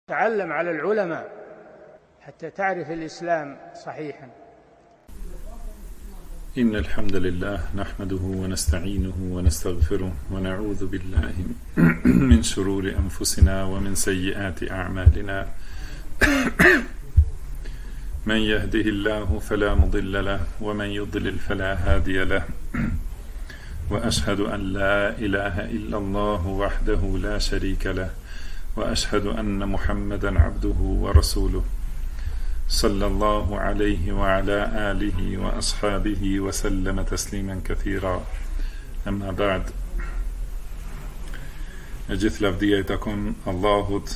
تعلم على العلماء حتى تعرف الإسلام صحيحا. إن الحمد لله نحمده ونستعينه ونستغفره ونعوذ بالله من شرور أنفسنا ومن سيئات أعمالنا من يهده الله فلا مضل له ومن يضلل فلا هادي له وأشهد أن لا إله إلا الله وحده لا شريك له وأشهد أن محمدا عبده ورسوله صلى الله عليه وعلى آله وأصحابه وسلم تسليما كثيرا. أما بعد. Gjithë lavdia I takon Allahut,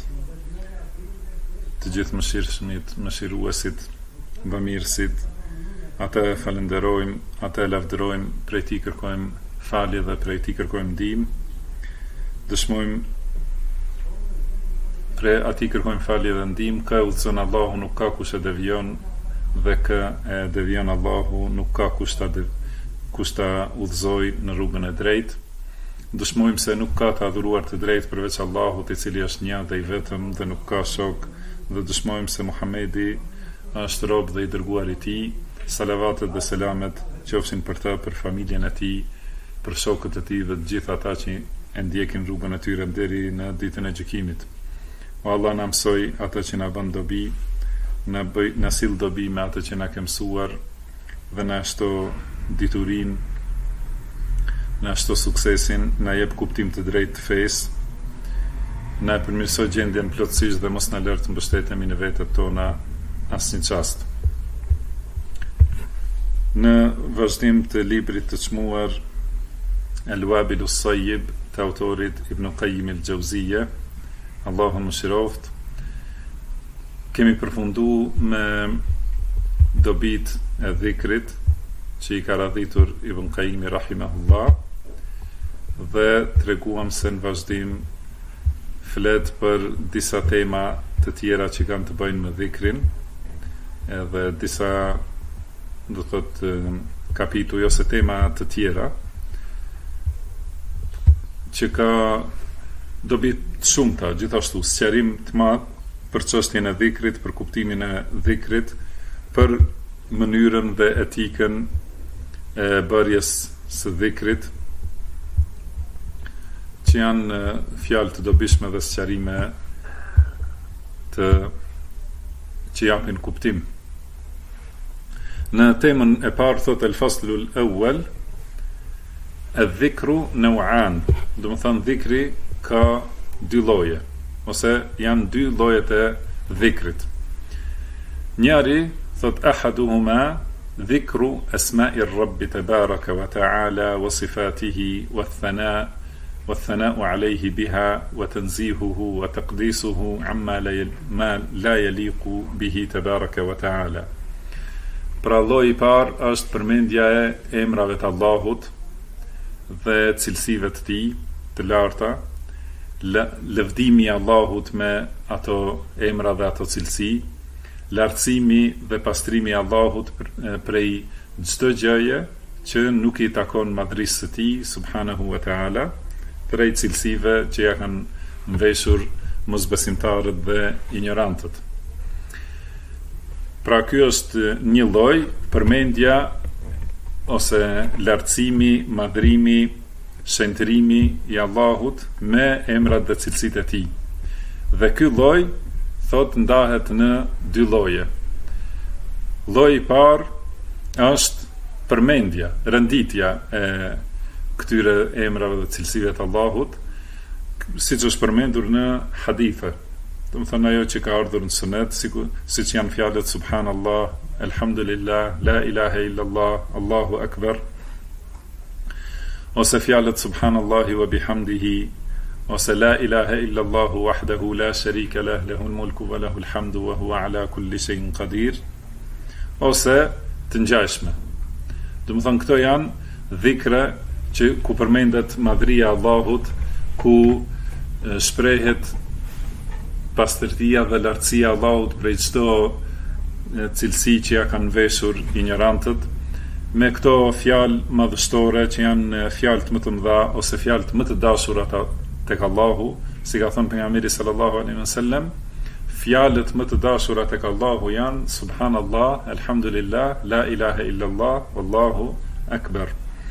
të gjithë mëshirshmit, mëshiruesit, bamirësit. Ata falenderojmë, ata lavdërojmë, prej Tij kërkojmë falje dhe prej Tij kërkojmë ndihmë. Dëshmojmë Pre ati kërkojmë falje dhe ndihmë, ka e udhëzon Allahu, nuk ka kush e devion, dhe ka e devion Allahu, nuk ka kush ta udhëzoj në rrugën e drejtë. Dëshmojmë se nuk ka të adhuruar të drejtë përveç Allahut, I cili është një dhe I vetëm dhe nuk ka shok, dhe dëshmojmë se Muhamedi është rob dhe I dërguar I Tij. Salavatet dhe selamet qofshin për ta, për familjen e Tij, për shokët e Tij dhe të gjithë ata që e ndjekin rrugën e tyre deri në ditën e gjykimit. O Allah na mësoj atë që na bën dobi, na sill dobi me atë që na ke mësuar dhe na shto diturinë, na shto suksesin, na jep kuptim të drejtë të fesë, na përmirësoj gjendjen plotësisht dhe mos na lër të mbështetemi në vetët tona asnjë çast. Në vazhdim të librit të çmuar El-Wabil Us-Sayyib të autorit Ibn Qayyim al-Jauziyja, Allahun mëshiroft, kemi përfundu me dobit e dhikrit që I ka radhitur Ibn Qayyimi rahimahullah, dhe treguam se në vazhdim flet për disa tema të tjera që kanë të bëjnë me dhikrin, edhe disa do thotë kapituj ose tema të tjera që ka dobi të shumta, gjithashtu sqarim të madh për çështjen e dhikrit, për kuptimin e dhikrit, për mënyrën dhe etikën e bërjes së dhikrit, që janë fjalë të dobishme dhe sqarime që japin kuptim. Në temën e parë thot el-faslul awwal, el-dhikru naw'an, do të thonë dhikri ka dy lloje, ose janë dy llojet e dhikrit. Njëri thot ahaduhuma dhikru asma'i ar-rabb tabaraka wa ta'ala wa sifatihi wa thana'u alayhi biha wa tanzihuhu wa taqdisuhu amma la yaliqu bihi tabaraka wa ta'ala. Pra lloji I parë është përmendja e emrave të Allahut dhe cilësive të Tij të larta, lëvdimi I Allahut me ato emra dhe ato cilësi, lartësimi dhe pastrimi I Allahut prej çdo gjëje që nuk I takon madhrisë së Tij subhanahu wa taala, prej cilësive që ja kanë mbeshur mosbesimtarët dhe ignorantët. Pra ky është një lloj, përmendja ose lartësimi, madhrimi, shëntërimi I Allahut me emrat dhe cilësitë e Tij. Dhe ky lloj thot ndahet në dy lloje. Lloji I parë është përmendja, renditja e këtyre emrave dhe cilësive të Allahut, siç është përmendur në hadithe. Do të thonë ajo që ka ardhur në sunet, siç janë fjalët subhanallah, elhamdulillah, la ilaha illallah, Allahu akbar, ose fjalët subhanallahi wa bihamdihi, ose la ilaha illallahu wahdahu la sharika lah, lahul mulku wa lahul hamdu wa huwa ala kulli shay'in qadir, ose të ngjashme. Do të thonë këto janë dhikra që ku përmendet madhria e Allahut, ku shprehet pastërtia dhe lartësia e Allahut prej çdo cilësi që ja kanë veshur ignorantët, me këto fjalë madhështore që janë fjalët më të mëdha ose fjalët më të dashura tek Allahu, si ka thënë pejgamberi sallallahu alaihi wasallam, fjalët më të dashura tek Allahu janë subhanallah, alhamdulillah, la ilaha illallah, wallahu akbar.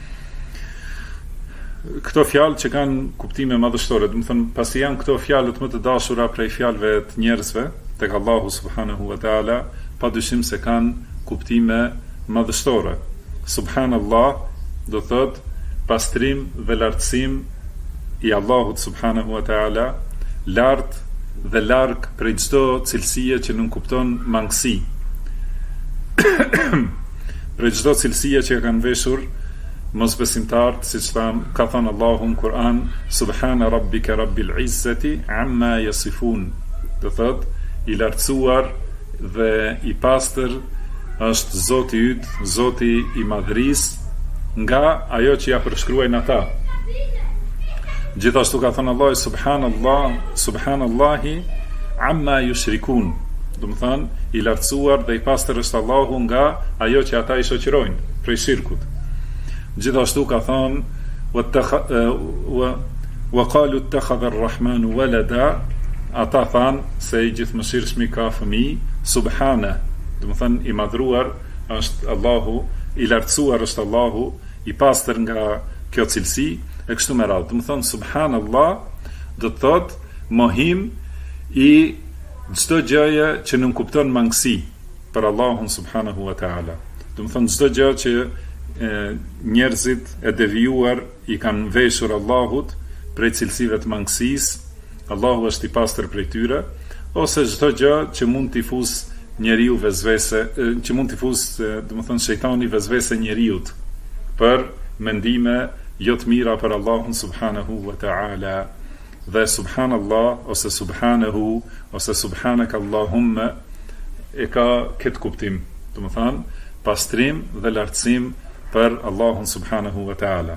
Këto fjalë që kanë kuptime madhështore, do të thënë pasi janë këto fjalët më të dashura prej fjalëve të njerëzve tek Allahu subhanahu wa taala, padyshim se kanë kuptime madhështore. Subhanallah do thot pastrim dhe lartësim i Allahut subhanahu wa taala, lart dhe larg prej çdo cilësie që nuk kupton mangësi. Prej çdo cilësie që kanë veshur mosbesimtarët, siç ka thënë Allahu në Kur'an, subhana rabbika rabbil izzati amma yasifun. Do thot i lartësuar dhe i pastër është Zoti yt, Zoti i madhërisë nga ajo që ja përshkruajnë ata. Gjithashtu ka thënë Allah subhanallah, subhanallahi amma yushrikun. Do të thënë i lartësuar dhe i pastër është Allahu nga ajo që ata i shoqërojnë prej shirkut. Gjithashtu ka thënë wa qalu ittakhadha ar-rahmanu walada, ata thanë se i gjithëmëshirshmi ka fëmijë, subhana, do të thënë i madhruar është Allahu, i lartësuar është Allahu, i pastër nga kjo cilësi, e kështu me radhë. Do të thënë subhanallah do të thotë mohim i çdo gjëje që nuk kupton mangësi për Allahun subhanahu wa taala. Do të thënë çdo gjë që njerëzit e devijuar i kanë veshur Allahut prej cilësive të mangësisë, Allahu është i pastër prej tyre, ose çdo gjë që mund t'i fusë njeriu vezvese, që mund t'i fusë, do të thënë shejtani vezvese njeriut për mendime jo të mira për Allahun subhanahu wa ta'ala. Dhe subhanallah ose subhanahu ose subhanak Allahumma e ka këtë kuptim, do të thënë pastrim dhe lartësim për Allahun subhanahu wa ta'ala.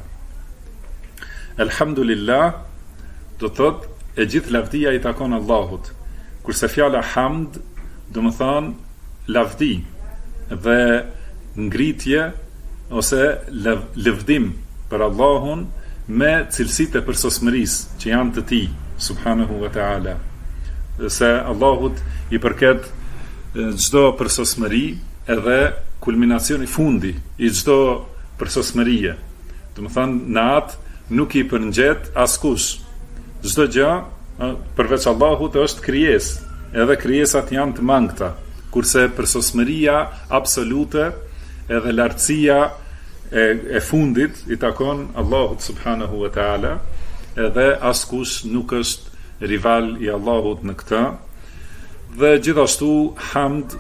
Alhamdulillah do thot e gjithë lavdia i takon Allahut, kurse fjala hamd do më thënë lavdi dhe ngritje ose lëvdim për Allahun me cilësitë e përsosmërisë që janë të tij subhanahu wa ta'ala. Se Allahut i përket çdo përsosmëri edhe kulminacioni fundi i çdo përsosmërie. Do të thënë në atë nuk i përngjet askush. Çdo gjë përveç Allahut është krijesë, edhe krijesat janë të mangëta, kurse përsosmëria absolute edhe lartësia e fundit i takon Allahut subhanahu wa ta'ala, edhe askush nuk është rival i Allahut në këtë. Dhe gjithashtu hamd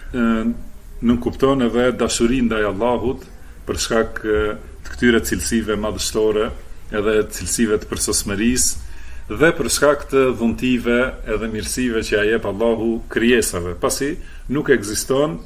nuk kupton edhe dashurinë ndaj Allahut për shkak të këtyre cilësive madhështore edhe cilësive të përsosmërisë dhe për shkak të dhuntive edhe mirësive që ja jep Allahu krijesave, pasi nuk ekziston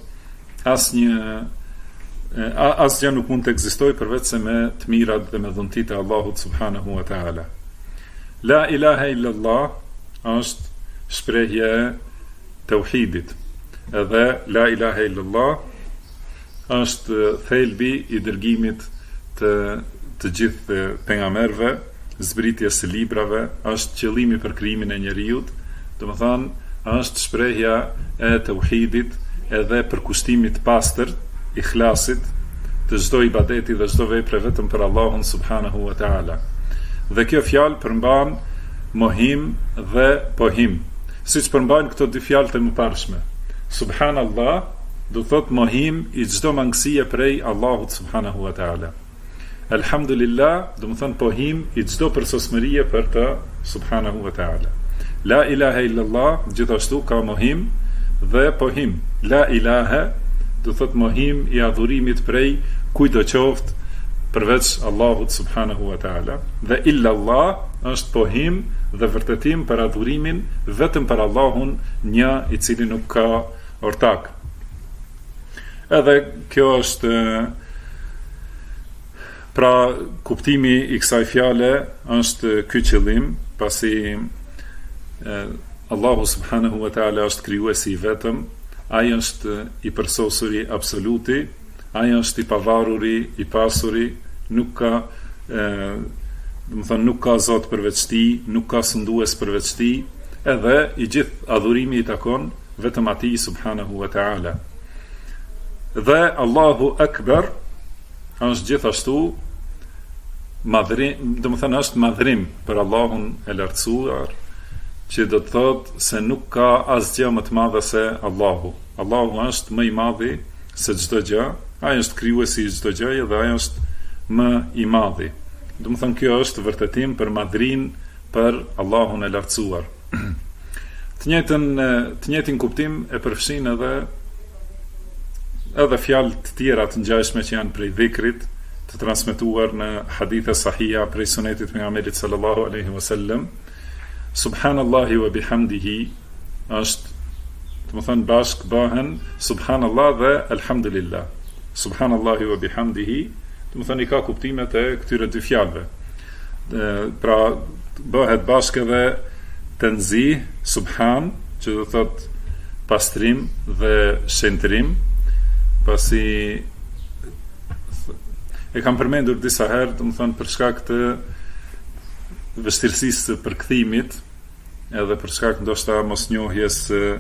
asgjë nuk mund të ekzistojë përveç se me të mirat dhe me dhuntit e Allahut subhanahu wa ta'ala. La ilaha illallah është shprehje e tauhidit. Edhe la ilaha illallah është thelbi i dërgimit të gjithë pejgamberëve, zbritjes së librave, është qëllimi për krijimin e njerëzit, domethënë është shprehja e tauhidit edhe përkushtimit pastër, ikhlasit të çdo ibadeti dhe çdo vepre vetëm për Allahun subhanahu wa ta'ala. Dhe kjo fjalë përmban mohim dhe pohim, siç përmban këto dy fjalë të mëparshme. Subhanallah do thot mohim i çdo mangësie prej Allahut subhanahu wa ta'ala. Alhamdulillah do të thon pohim i çdo përsosmërie për të subhanahu wa ta'ala. La ilaha illallah gjithashtu ka mohim dhe pohim. La ilaha do thot mohim i adhurimit prej kujdo qoftë përveç Allahut subhanahu wa ta'ala. Dhe illallah është pohim dhe vërtetim për adhurimin vetëm për Allahun një i cili nuk ka ortak. Edhe kjo është pra kuptimi i kësaj fjale është ky qëllim, pasi Allahu subhanahu wa ta'ala është krijuesi i vetëm, ai është i përsosuri absoluti, ai është i pavaruri, i pasuri, nuk ka nuk ka zot përveç tij, nuk ka sundues përveç tij, edhe i gjithë adhurimi i takon vetëm atij subhanahu wa ta'ala. Dhe Allahu Akbar është gjithashtu madhrim, do të thënë është madhrim për Allahun e lartësuar, që do të thotë se nuk ka asgjë më të madhe se Allahu. Allahu është më i madhi se çdo gjë, ai është krijuesi i çdo gjëje dhe ai është më i madhi. Do të thënë kjo është vërtetim për madhrin për Allahun e lartësuar. Të njëjtin kuptim e përfshin edhe fjalë të tjera të ngjashme që janë prej dhikrit, të transmetuar në hadithe sahija prej sunetit pejgamberit sallallahu alaihi wasallam. Subhanallahi wa bihamdihi është, do të thënë bashk bëhen subhanallah dhe alhamdulillah. Subhanallahi wa bihamdihi, do të thënë i ka kuptimet e këtyre dy fjalëve. Pra bëhet bashkë edhe tenzih, subhan, që do thotë pastrim dhe shëntrim, pasi e kam përmendur disa herë, do të thonë për shkak të vështirësisë së përkthimit, edhe për shkak ndoshta mosnjohjes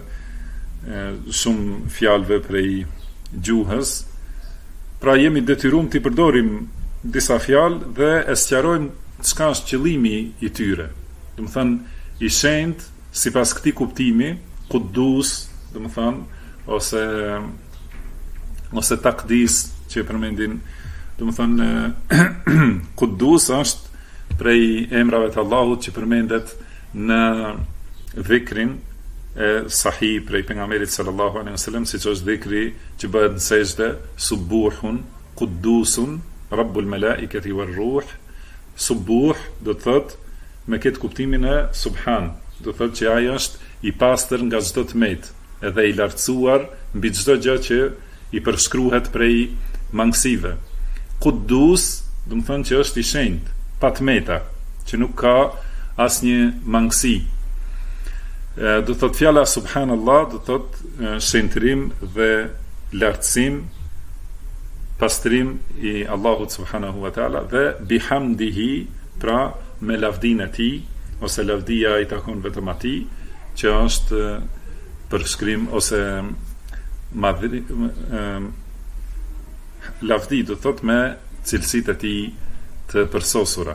shumë fjalëve prej gjuhës. Pra jemi detyruar të përdorim disa fjalë dhe e sqarojmë çka është qëllimi i tyre. Do të thënë i shenjtë sipas këtij kuptimi, Quddus, do të thënë ose takdis që përmendin, do të thënë Quddus është prej emrave të Allahut që përmendet në dhikrin e sahih prej pejgamberit sallallahu alaihi wasallam, siç është dhikri që bëhet në sejdë, subuhun quddusun rabbul malaikati war ruh. Subuh do të thotë me këtë kuptimin e subhan, do të thotë që ai është i pastër nga çdo tmet, edhe i lartësuar mbi çdo gjë që i përshkruhet prej mangësive. Quddus do të thonë që është i shenjtë, pa tmeta, që nuk ka asnjë mangësi. Do të thotë fjala subhanallah, do të thotë shenjtërim dhe lartësim, pastrim i Allahut subhanahu wa taala, dhe bihamdihi, pra me lavdin e tij, ose lavdia i takon vetëm atij, që është përshkrim ose lavdi, do thot me cilësitë e tij të përsosura.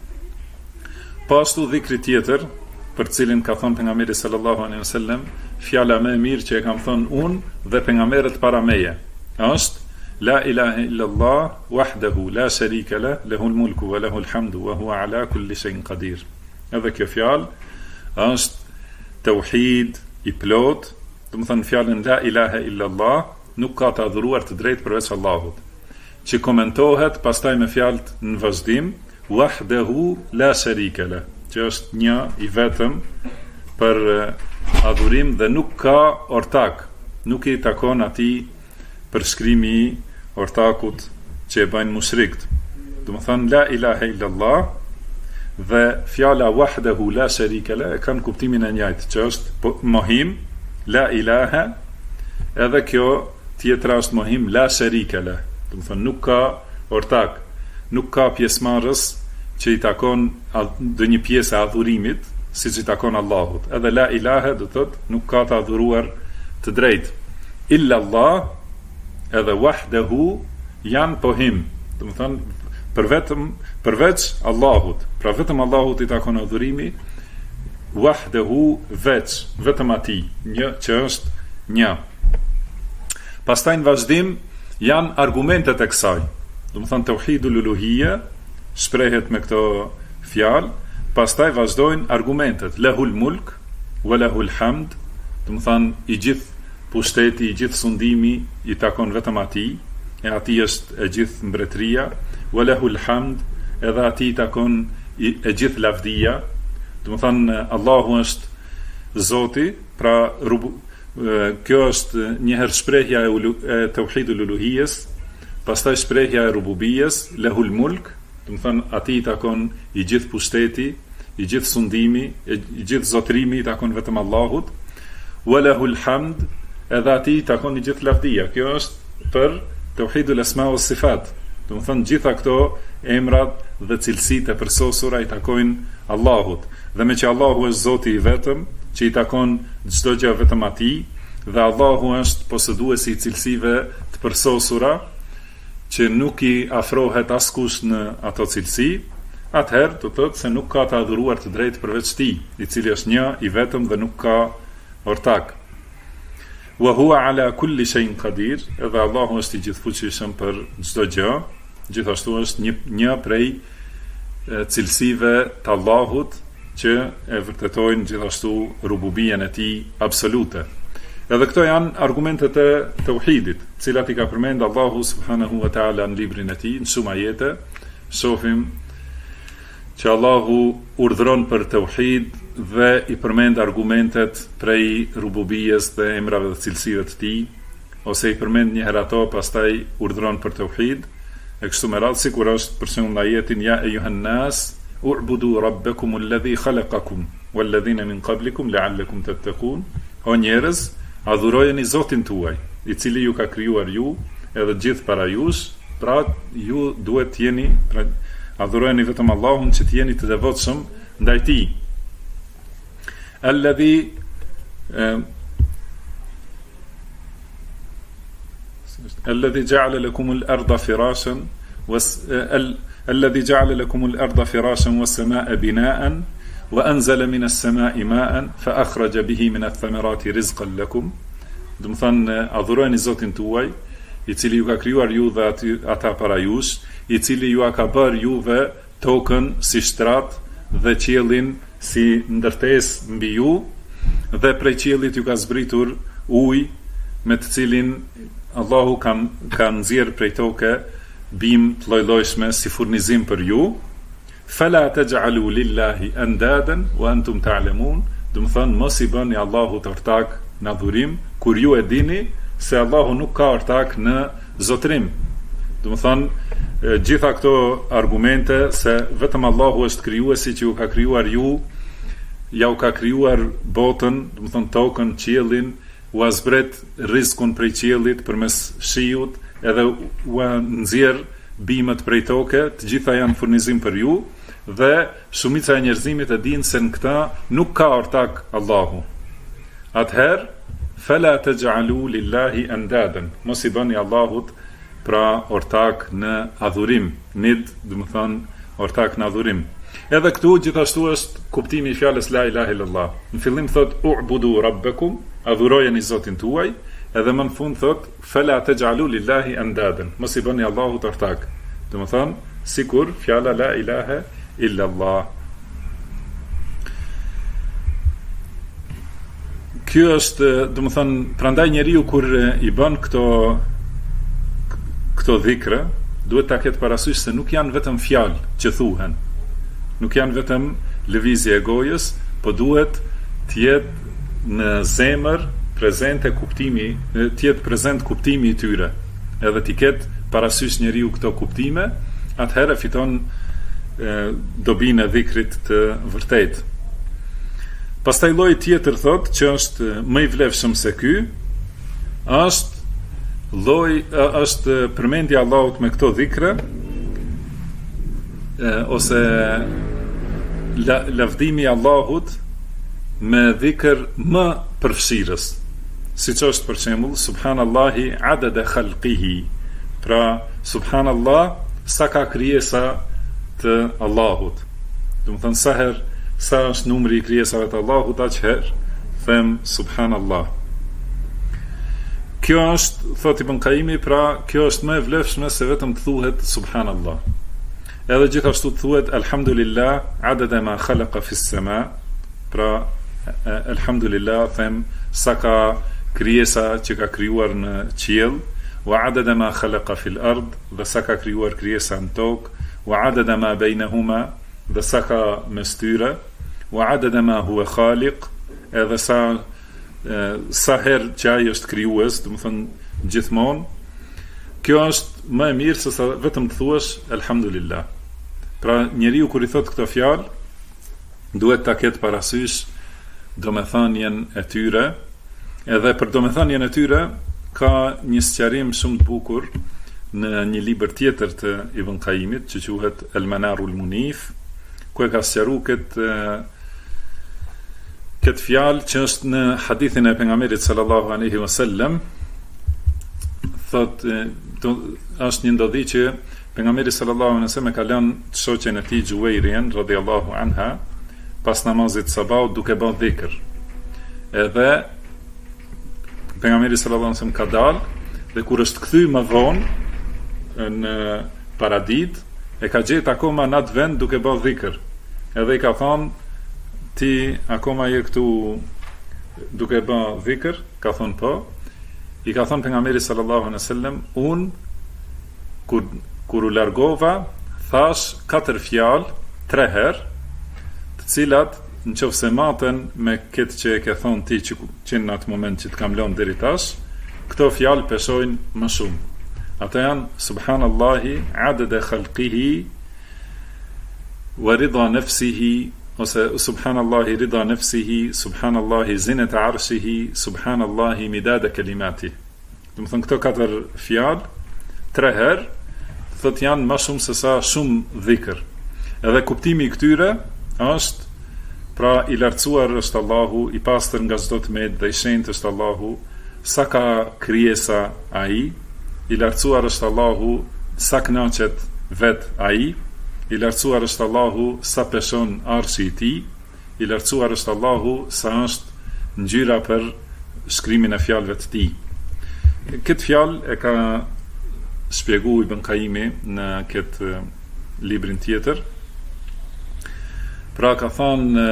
Po ashtu dhikri tjetër, për cilin ka thënë pejgamberi sallallahu alaihi wasallam, fjala më e mirë që e kam thënë unë dhe pejgamberët para meje, është la ilaha illa Allah wahdahu la sharika lah, lahul mulku wa lahul hamdu wa huwa ala kulli shay'in qadir. Edhe kjo fjalë është tauhid i plot, do të thënë fjalën la ilaha illa Allah, nuk ka të adhuruar të drejtë përveç Allahut, që komentohet pastaj me fjalët në vazhdim, wahdahu la sharika lah, që është një i vetëm për adhurim dhe nuk ka ortak, nuk i takon atij përshkrimi i ortakut që e bëjnë mushrikët. Do të thënë la ilaha illa Allah dhe fjala wahdahu la sharika lah e kanë kuptimin e njëjtë, që është mohim, la ilaha, edhe kjo tjetra është mohim la sharika lah. Do të thënë nuk ka ortak, nuk ka pjesëmarrës që i takon ndonjë pjesë e adhurimit, siç i takon Allahut. Edhe la ilaha do thotë nuk ka të adhuruar të drejtë. Illa Allah edhe wahdahu janë pohim, do të thënë përveç Allahut, pra vetëm Allahut i takon adhurimi, wahdahu veç, vetëm atij, një që është një. Pastaj në vazhdim janë argumentet e kësaj, do të thënë tauhidul uluhiyya shprehet me këto fjalë, pastaj vazhdojnë argumentet, lahul mulk wa lahul hamd, do të thënë i gjithë pushteti, i gjithë sundimi i takon vetëm atij, e atij është e gjithë mbretëria, wa lahul hamd, edhe atij takon e gjithë lavdia, do të thënë Allahu është Zoti, pra kjo është një herë shprehja e tauhidul uluhiyes, pastaj shprehja e rububiyes, lahul mulk, do të thënë atij takon i gjithë pushteti, i gjithë sundimi, i gjithë zotrimi i takon vetëm Allahut, wa lahul hamd, edhe atij takon i gjithë lavdia. Kjo është për tauhidul asma wa sifat. Do të thënë gjitha këto emrat dhe cilësitë e përsosura i takojnë Allahut. Dhe me që Allahu është Zoti i vetëm, që i takon çdo gjë vetëm atij, dhe Allahu është posëduesi i cilësive të përsosura, që nuk i afrohet askush në ato cilësi, atëherë të thotë se nuk ka të adhuruar të drejtë përveç tij, i cili është një i vetëm dhe nuk ka ortak. Wa huwa ala kulli shay'in qadir, edhe Allahu është i gjithfuqishëm për çdo gjë, gjithashtu është një prej cilësive të Allahut që e vërtetojnë gjithashtu rububien e tij absolute. Edhe këto janë argumentet e tauhidit, të cilat i ka përmend Allahu subhanahu wa taala në librin e tij, në shumë ajete. Shohim që Allahu urdhëron për tauhid dhe i përmend argumentet prej rububies dhe emrave dhe cilësive të tij, ose i përmend një herë ato, pastaj urdhëron për tauhid, e kështu me radhë, sikur është për shembull në ajetin ja eyyuhan nas u'budu rabbakum alladhi khalaqakum walladhina min qablikum la'allakum tattaqun. O njerëz, adhurojeni Zotin tuaj, i cili ju ka krijuar ju edhe gjithë para jush, pra ju duhet të jeni, adhurojeni vetëm Allahun që të jeni të devotshëm ndaj tij. Alladhi ja'ala lakum al-ardha firashan alladhi ja'ala lakum al-ardha firashan was-samaa'a bina'an wa anzala min as-samaa'i ma'an fa akhraja bihi min ath-thamarati rizqan lakum. Do të thonë adhurojeni Zotin tuaj, i cili ju ka krijuar ju dhe ata para jush, i cili ju ka bërë juve tokën si shtrat dhe qiellin si ndërtesë mbi ju, dhe prej qiellit ju ka zbritur ujë me të cilin Allahu ka nxjerr prej toke bim të lloj-llojshme si furnizim për ju. Fala taj'alu lillahi andadan wa antum ta'lamun. Do të thonë mos i bëni Allahut ortak në adhurim kur ju e dini se Allahu nuk ka ortak në zotrim. Do të thonë gjitha këto argumente se vetëm Allahu është krijuesi që ju ka krijuar ju, ja u ka krijuar botën, do të thonë tokën, qiellin, u azbret rizkun prej qiellit përmes shiut, edhe u nxjerr bimët prej toke, të gjitha janë furnizim për ju, dhe shumica e njerëzimit e dinë se në këta nuk ka ortak Allahu. Atëherë, fala taj'alu lillahi andadan, mos i bëni Allahut pra ortak në adhurim, nid, do të thonë ortak në adhurim. Edhe këtu gjithashtu është kuptimi i fjalës la ilaha illallah. Në fillim thot u'budu rabbakum, adhurojeni Zotin tuaj, edhe më në fund thot fala taj'alu lillahi andadan, mos i bëni Allahut ortak. Do të thonë sikur fjala la ilaha illallah. Kjo është, do të thonë, prandaj njeriu kur i bën këto dhikra, duhet ta ketë parasysh se nuk janë vetëm fjalë që thuhen. Nuk janë vetëm lëvizje e gojës, po duhet të jetë në zemër prezente kuptimi, të jetë prezent kuptimi i tyre. Edhe të ketë parasysh njeriu këto kuptime, atëherë fiton dobinë e dhikrit të vërtetë. Pastaj lloji tjetër thot që është më i vlefshëm se ky, është përmendja Allahut me këto dhikre, ose lavdimi Allahut me dhikr më përfshirës, siç është për shembull subhanallahi adada khalqihi, pra subhanallah sa ka krijesa të Allahut. Do të thonë sa është numri i krijesave të Allahut, atëherë them subhanallah. Kjo është, thot Ibn Qayyimi, pra kjo është më e vlefshme se vetëm të thuhet subhanallah. Edhe gjithashtu të thuhet alhamdulillah adada ma khalaqa fis sama, pra alhamdulillah them sa ka krijesa që ka krijuar në qiell, wa adada ma khalaqa fil ard, dhe sa ka krijuar krijesa në tokë, wa adada ma bainahuma, dhe sa ka mes tyre, wa adada ma huwa khaliq, edhe sa herë që ai është krijues, do të thonë gjithmonë. Kjo është më e mirë se sa vetëm të thuash alhamdulillah. Pra njeriu kur i thot këto fjalë, duhet ta ketë parasysh domethënien e tyre, edhe për domethënien e tyre ka një sqarim shumë të bukur në një libër tjetër të Ibn Qayyimit që quhet El Manarul Munif, ku e ka sqaruar këtë këtë fjalë që është në hadithin e pejgamberit sallallahu alaihi wasallam, thot është një ndodhi që pejgamberi sallallahu alaihi wasallam e ka lënë shoqen e tij Juwairian radhiyallahu anha pas namazit sabahut duke bërë dhikr. Edhe pejgamberi sallallahu alaihi wasallam ka dalë dhe kur është kthy më vonë në paradit, e ka gjetë akoma në atë vend duke bërë dhikr. Edhe i ka thonë, ti akoma je këtu duke bërë dhikr? Ka thonë po. I ka thonë pejgamberi sallallahu alaihi wasallam, kur u largova, thash 4 fjalë 3 herë, të cilat nëse maten me këtë që e ke thonë ti që në atë moment që të kam lënë deri tash, këto fjalë pesojnë më shumë. Ata janë subhanallahi adada khalqihi wa rida nafsihi, ose subhanallahi rida nafsihi, subhanallahi zinata arshihi, subhanallahi midada kalimati. Do të thonë këto 4 fjalë 3 herë thot janë më shumë se sa shumë dhikr. Edhe kuptimi i këtyre është, pra i lartësuar është Allahu, i pastër nga çdo tmerr dhe i shenjtë është Allahu, sa ka krijesa ai, i lartësuar është Allahu, sa kënaqet vet ai, i lartësuar është Allahu, sa peshon arshi i tij, i lartësuar është Allahu, sa është ngjyra për shkrimin e fjalëve të tij. Këtë fjalë e ka shpjeguar Ibn Qayyimi në këtë librin tjetër. Pra ka thonë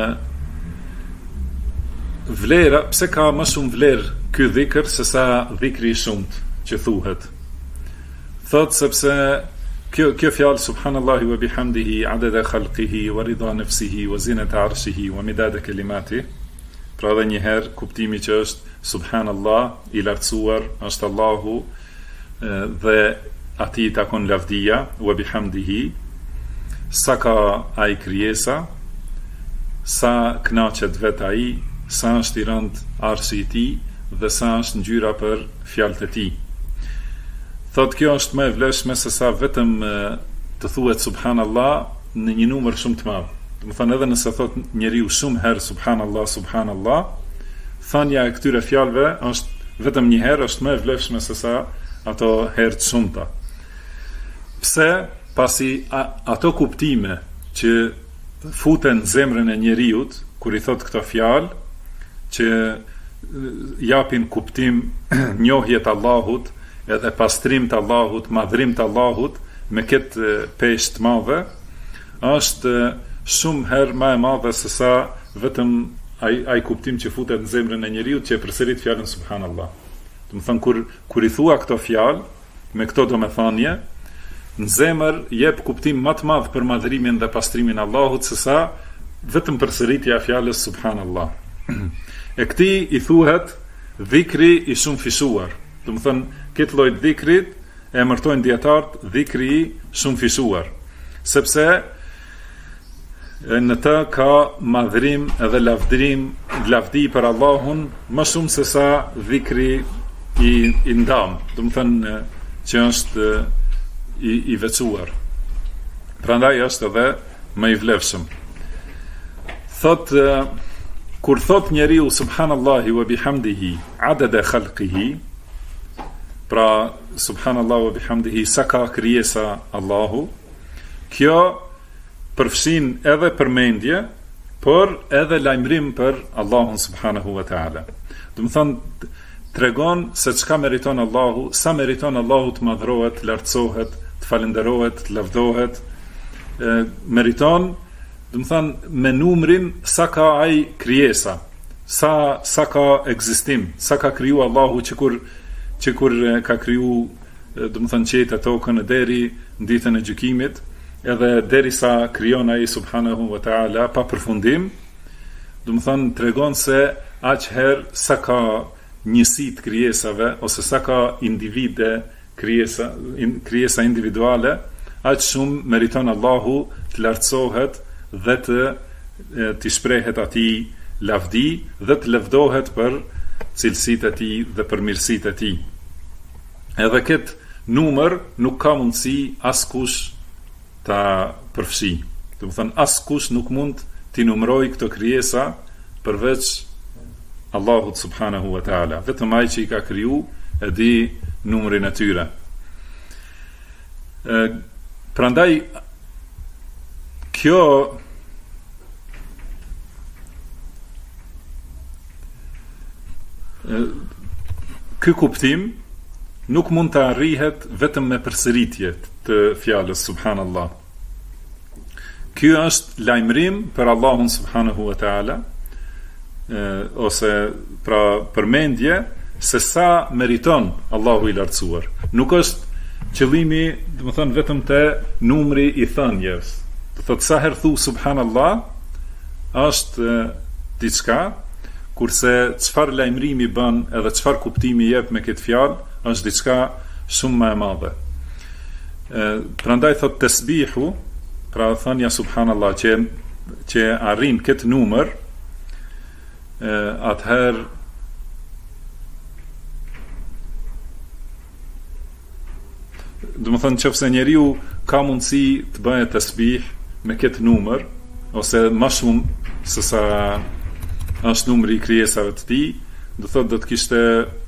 vlera, pse ka më shumë vlerë ky dhikr se sa dhikri i shumt që thuhet. Thot sepse kjo fjalë subhanallahi wa bihamdihi adada khalqihi wa rida nafsihi wa zinata arshihi wa midada kalimati. Pra edhe një herë kuptimi që është subhanallah, i lartësuar është Allahu dhe atij takon lavdia, wa bihamdihi, sa ka ai krijesa, sa kënaqet vet ai, sa është i rënd arshi i tij dhe sa është ngjyra për fjalët e tij. Thot kjo është më e vlefshme se sa vetëm të thuhet subhanallah në një numër shumë të madh. Do të thonë edhe nëse thot njeriu shumë herë subhanallah, subhanallah, thënia e këtyre fjalëve është vetëm një herë është më e vlefshme se sa ato herë të shumta. Pse? Pasi ato kuptime që futen në zemrën e njeriut kur i thot këto fjalë, që japin kuptim njohjet Allahut, edhe pastrim të Allahut, madhrim të Allahut, me këtë peshë të madhe, është shumë herë më e madhe se sa vetëm ai kuptim që futet në zemrën e njeriut që e përsërit fjalën subhanallah. Do të thonë kur i thua këto fjalë me këto domethënie, në zemër jep kuptim më të madh për madhrimin dhe pastrimin e Allahut se sa vetëm përsëritja e fjalës subhanallah. E këtij i thuhet dhikri i shumë fishuar. Do të thonë këtë lloj dhikrit e emërtojnë dietarët dhikri i shumë fishuar, sepse në të ka madhrim edhe lavdi për Allahun më shumë se sa dhikri i ndam, do të thënë që është i veçuar. Prandaj është edhe më i vlefshëm. Thot kur thot njeriu subhanallahi wa bihamdihi adada khalqihi, pra subhanallahu wa bihamdihi sa ka krijesa Allahu, kjo përfshin edhe përmendje, por edhe lajmërim për Allahun subhanahu wa taala. Do të thonë tregon se çka meriton Allahu, sa meriton Allahu të madhrohet, të lartësohet, të falenderohet, të lavdohet. Meriton, do të thonë me numrin sa ka ai krijesa, sa ka ekzistim, sa ka kriju Allahu që kur ka kriju, do të thonë qetë tokën deri në ditën e gjykimit, edhe derisa krijon ai subhanahu wa taala pa përfundim, do të thonë tregon se aq herë sa ka njësi të krijesave ose sa ka individe krijesa individuale, aq shumë meriton Allahu të lartësohet dhe të shprehet atij lavdi dhe të lëvdohet për cilësitë e tij dhe për mirësitë e tij. Edhe këtë numër nuk ka mundësi askush ta përfshi. Do të thonë askush nuk mund t'i numëroj këto krijesa përveç Allahut subhanahu wa ta'ala. Vetëm ai që i ka kriju e di numrin e tyre. Prandaj ky kuptim nuk mund të arrihet vetëm me përsëritje të fjalës subhanallah. Ky është lajmërim për Allahun subhanahu wa ta'ala, ose pra përmendje se sa meriton Allahu i lartësuar. Nuk është qëllimi, do të thënë, vetëm te numri i thënjes. Do thotë sa herë thu subhanallah është diçka, kurse çfarë lajmërimi bën edhe çfarë kuptimi jep me këtë fjalë është diçka shumë më e madhe. Prandaj thotë tasbihu, pra thënia subhanallah që arrin këtë numër, atëherë do të thënë nëse njeriu ka mundësi të bëjë tasbih me këtë numër ose më shumë se sa është numri i krijesave të tij, do thotë do të ishte,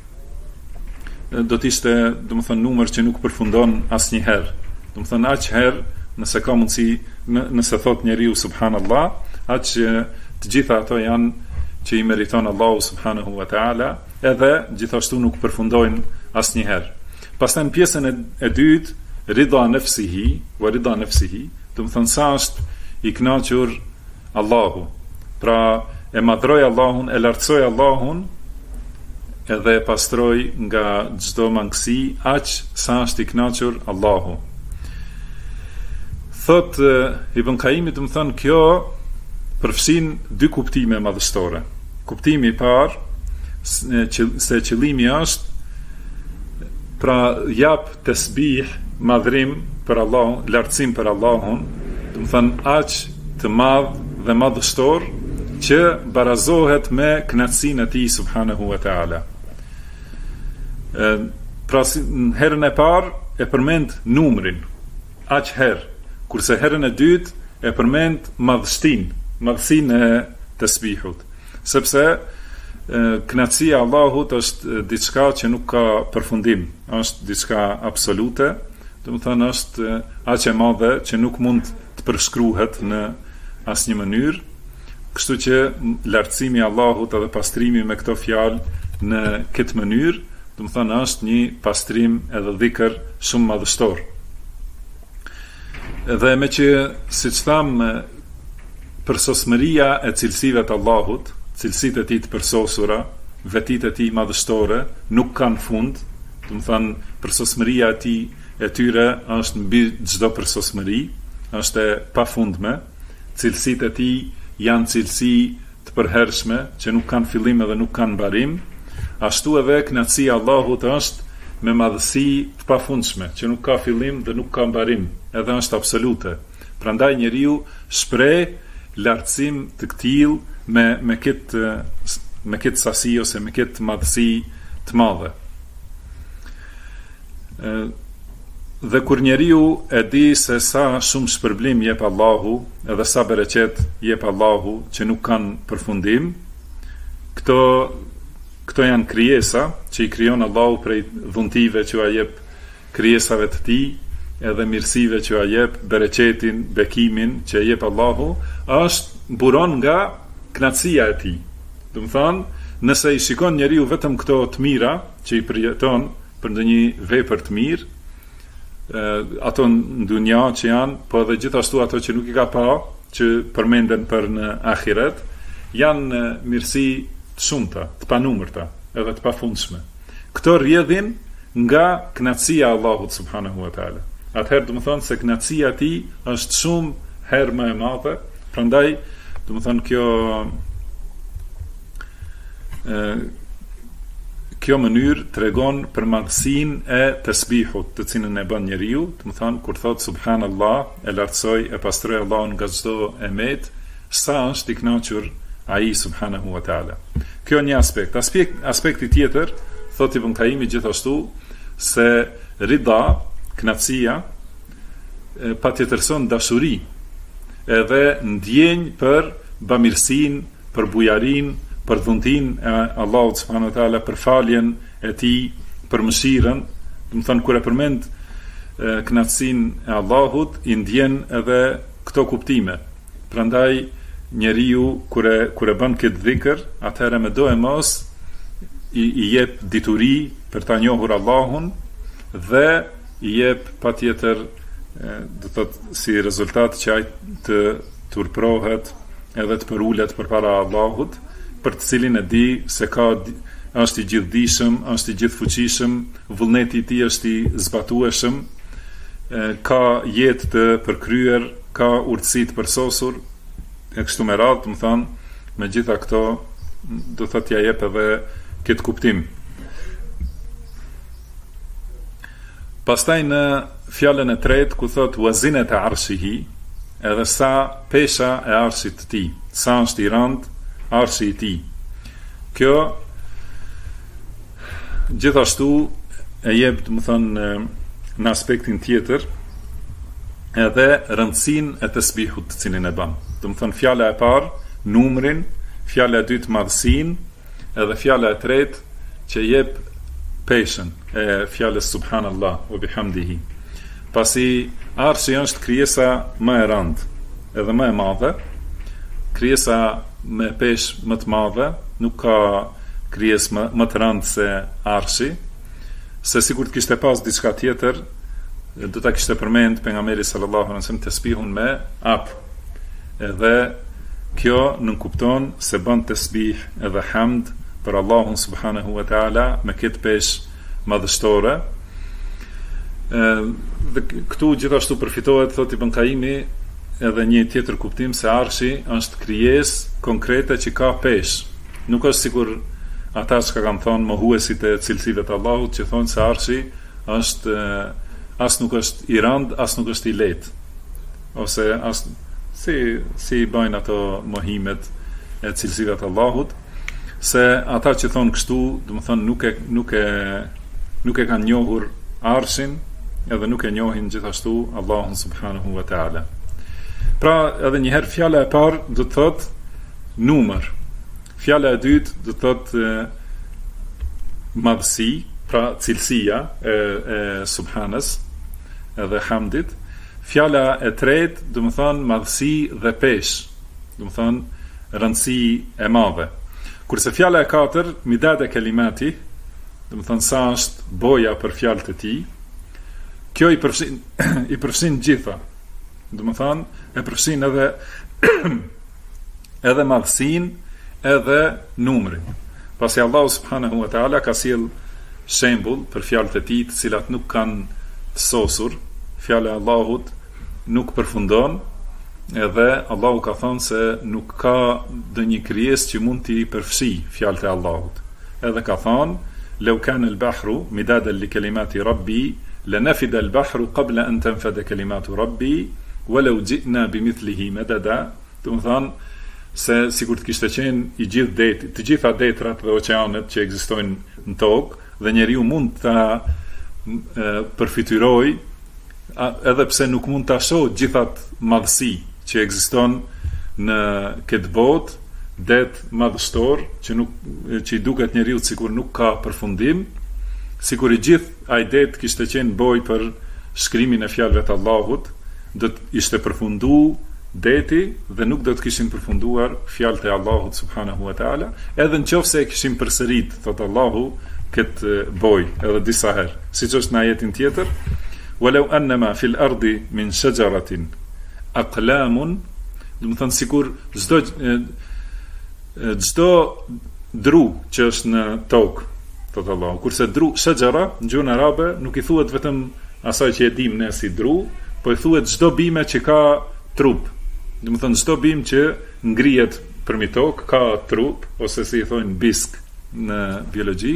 do të thënë numër që nuk përfundon asnjëherë. Do të thënë aq herë nëse ka mundësi, nëse thot njeriu subhanallah, aq të gjitha ato janë që i meriton Allahu subhanahu wa ta'ala, edhe gjithashtu nuk përfundojnë asnjëherë. Pastaj në pjesën e dytë, rida nafsihi wa rida nafsihi, do të thënë sa është i kënaqur Allahu. Pra e madhroj Allahun, e lartësoj Allahun, edhe e pastroj nga çdo mangësi, aq sa është i kënaqur Allahu. Thot Ibn Qayyim, do të thënë kjo përfshin dy kuptime madhështore. Kuptimi i parë se qëllimi është pra jap tasbih, madhrim për Allahun, lartësim për Allahun, do të thënë aq të madh dhe madhështor që barazohet me kënaqësinë e tij subhanahu wa ta'ala. Pra në herën e parë e përmend numrin aq herë, kurse herën e dytë e përmend madhësinë e tasbihut, sepse kënaqësia e Allahut është diçka që nuk ka përfundim, është diçka absolute, do të thënë është aq e madhe që nuk mund të përshkruhet në asnjë mënyrë. Kështu që lartësimi i Allahut edhe pastrimi me këto fjalë në këtë mënyrë, do të thënë është një pastrim edhe dhikr shumë madhështor. Dhe me që, siç tham, përsosmëria e cilësive të Allahut, cilësitë e tij të përsosura, vetitë e tij madhështore nuk kanë fund, do të thënë përsosmëria e tij e tyre është mbi çdo përsosmëri, është e pafundme, cilësitë e tij janë cilësi të përhershme që nuk kanë fillim edhe nuk kanë mbarim, ashtu edhe kënaqësia e Allahut është me madhësi të pafundshme që nuk ka fillim dhe nuk ka mbarim, edhe është absolute. Prandaj njeriu shpreh lartësim të këtillë me këtë sasi ose me këtë madhësi të madhe. Dhe kur njeriu e di se sa shumë shpërblim jep Allahu, edhe sa bereqet jep Allahu që nuk kanë përfundim, këto janë krijesa që i krijon Allahu prej dhuntive që ai jep krijesave të tij, edhe mirësive që ai jep, bereqetin, bekimin që ai jep Allahu, është mburon nga kënaqësia e tij. Do të thonë, nëse i shikon njeriu vetëm këto të mira që i përjeton për ndonjë vepër të mirë, ato në dunja që janë, po edhe gjithashtu ato që nuk i ka pa, që përmenden për në ahiret, janë mirësi të shumta, të panumërta, edhe të pafundshme. Këto rrjedhin nga kënaqësia e Allahut subhanahu wa ta'ala. Atëherë do të thonë se kënaqësia e tij është shumë herë më e madhe, prandaj do të thonë kjo mënyrë tregon për madhësinë e tasbihut të cilën e bën njeriu, do të thonë kur thot subhanallah, e lartësoj, e pastroj Allahun nga çdo emet, sa është i kënaqur ai subhanahu wa ta'ala. Kjo një aspekt. Aspekti tjetër, thot Ibn Qayyim gjithashtu, se rida, kënaqësia, patjetërson dashuri, edhe ndjenjë për bamirësinë për bujarin, për dhuntin e Allahut subhanahu wa taala, për faljen e tij, për mëshirën. Do të thonë kur e përmend kënaqësinë e Allahut, i ndjen edhe këto kuptime. Prandaj njeriu kur e bën këtë dhikr, atëherë me do e mos i jep dituri për ta njohur Allahun dhe i jep patjetër do të thotë si rezultat që ai të turprohet edhe të përulet përpara Allahut, për të cilin e di se është i gjithdijshëm, është i gjithfuqishëm, vullneti i tij është i zbatueshëm, ka jetë të përkryer, ka urtësi të përsosur, e kështu me radhë, do të thonë, me gjitha këto do thotë ja jep edhe këtë kuptim. Pastaj në fjalën e tretë ku thotë wazinet e arshihi, edhe sa pesha e arshit të tij, sa është i rënd arshi i tij. Kjo gjithashtu e jep, do të thonë, në aspektin tjetër edhe rëndësinë e tasbihut të cilin e bën. Do të thonë fjala e parë numrin, fjala e dytë madhësinë, edhe fjala e tretë që jep peshën e fjalës subhanallah wa bihamdihi. Pasi arshi është krijesa më e rëndë edhe më e madhe, krijesa me peshë më të madhe, nuk ka krijesë më të rëndë se arshi, se sikur të kishte pas diçka tjetër, do ta kishte përmend pejgamberi sallallahu alaihi wasallam tasbihun me ap. Edhe kjo nënkupton se bën tasbih edhe hamd për Allahun subhanahu wa taala me këtë peshë madhështore. Dhe këtu gjithashtu përfitohet, thotë Ibn Kaimi, edhe një tjetër kuptim se arshi është krijesë konkrete që ka peshë. Nuk është sikur ata që kanë thonë mohuesit e cilësive të Allahut, që thonë se arshi është as nuk është i rënd, as nuk është i lehtë. Ose as si bëjnë ato mohimet e cilësive të Allahut, se ata që thonë kështu, do të thonë nuk e kanë njohur arshin, edhe nuk e njohin gjithashtu Allahun subhanahu wa taala. Pra, edhe një herë fjala e parë do të thotë numër. Fjala e dytë do të thotë madhësi, pra cilësia e subhanës edhe hamdit. Fjala e tretë do të thonë madhësi dhe peshë, do të thonë rëndësi e madhe. Kurse fjala e katër, midad e kelimati, do të thonë sa është boja për fjalët e tij, kjo i përfshin gjitha. Do të thonë e përfshin edhe madhësinë, edhe numrin. Pasi Allahu subhanahu wa taala ka sjell shembull për fjalët e tij të cilat nuk kanë të sosur, fjala e Allahut nuk përfundon, edhe Allahu ka thënë se nuk ka ndonjë krijesë që mund t'i përfshi fjalët e Allahut. Edhe ka thënë: "Law kana al-bahru midadan li kalimati rabbi, lanafida al-bahru qabla an tanfada kalimatu rabbi, walau ji'na bimithlihi madada." Do të thonë se sikur të kishte qenë të gjitha detrat dhe oqeanet që ekzistojnë në tokë, dhe njeriu mund ta përfityroj, edhe pse nuk mund ta shohë gjithat madhësi që ekziston në këtë botë, det madhështor që i duket njeriu sikur nuk ka përfundim, sikur i gjithë ai det kishte qenë boj për shkrimin e fjalëve të Allahut, do të ishte përfunduar deti dhe nuk do të kishin përfunduar fjalët e Allahut subhanahu wa taala, edhe nëse e kishin përsërit, thot Allahu, këtë boj edhe disa herë, siç është në ajetin tjetër: "Walau annama fil ardi min shajaratin aqlamun", do të thonë sikur çdo dru që është në tokë, thot Allahu. Kurse dru, shajara në gjuhën arabe nuk i thuhet vetëm asaj që e dim ne si dru, po i thuhet çdo bime që ka trup. Do të thonë çdo bim që ngrihet përmi tokë ka trup, ose si i thonë bisk në biologji.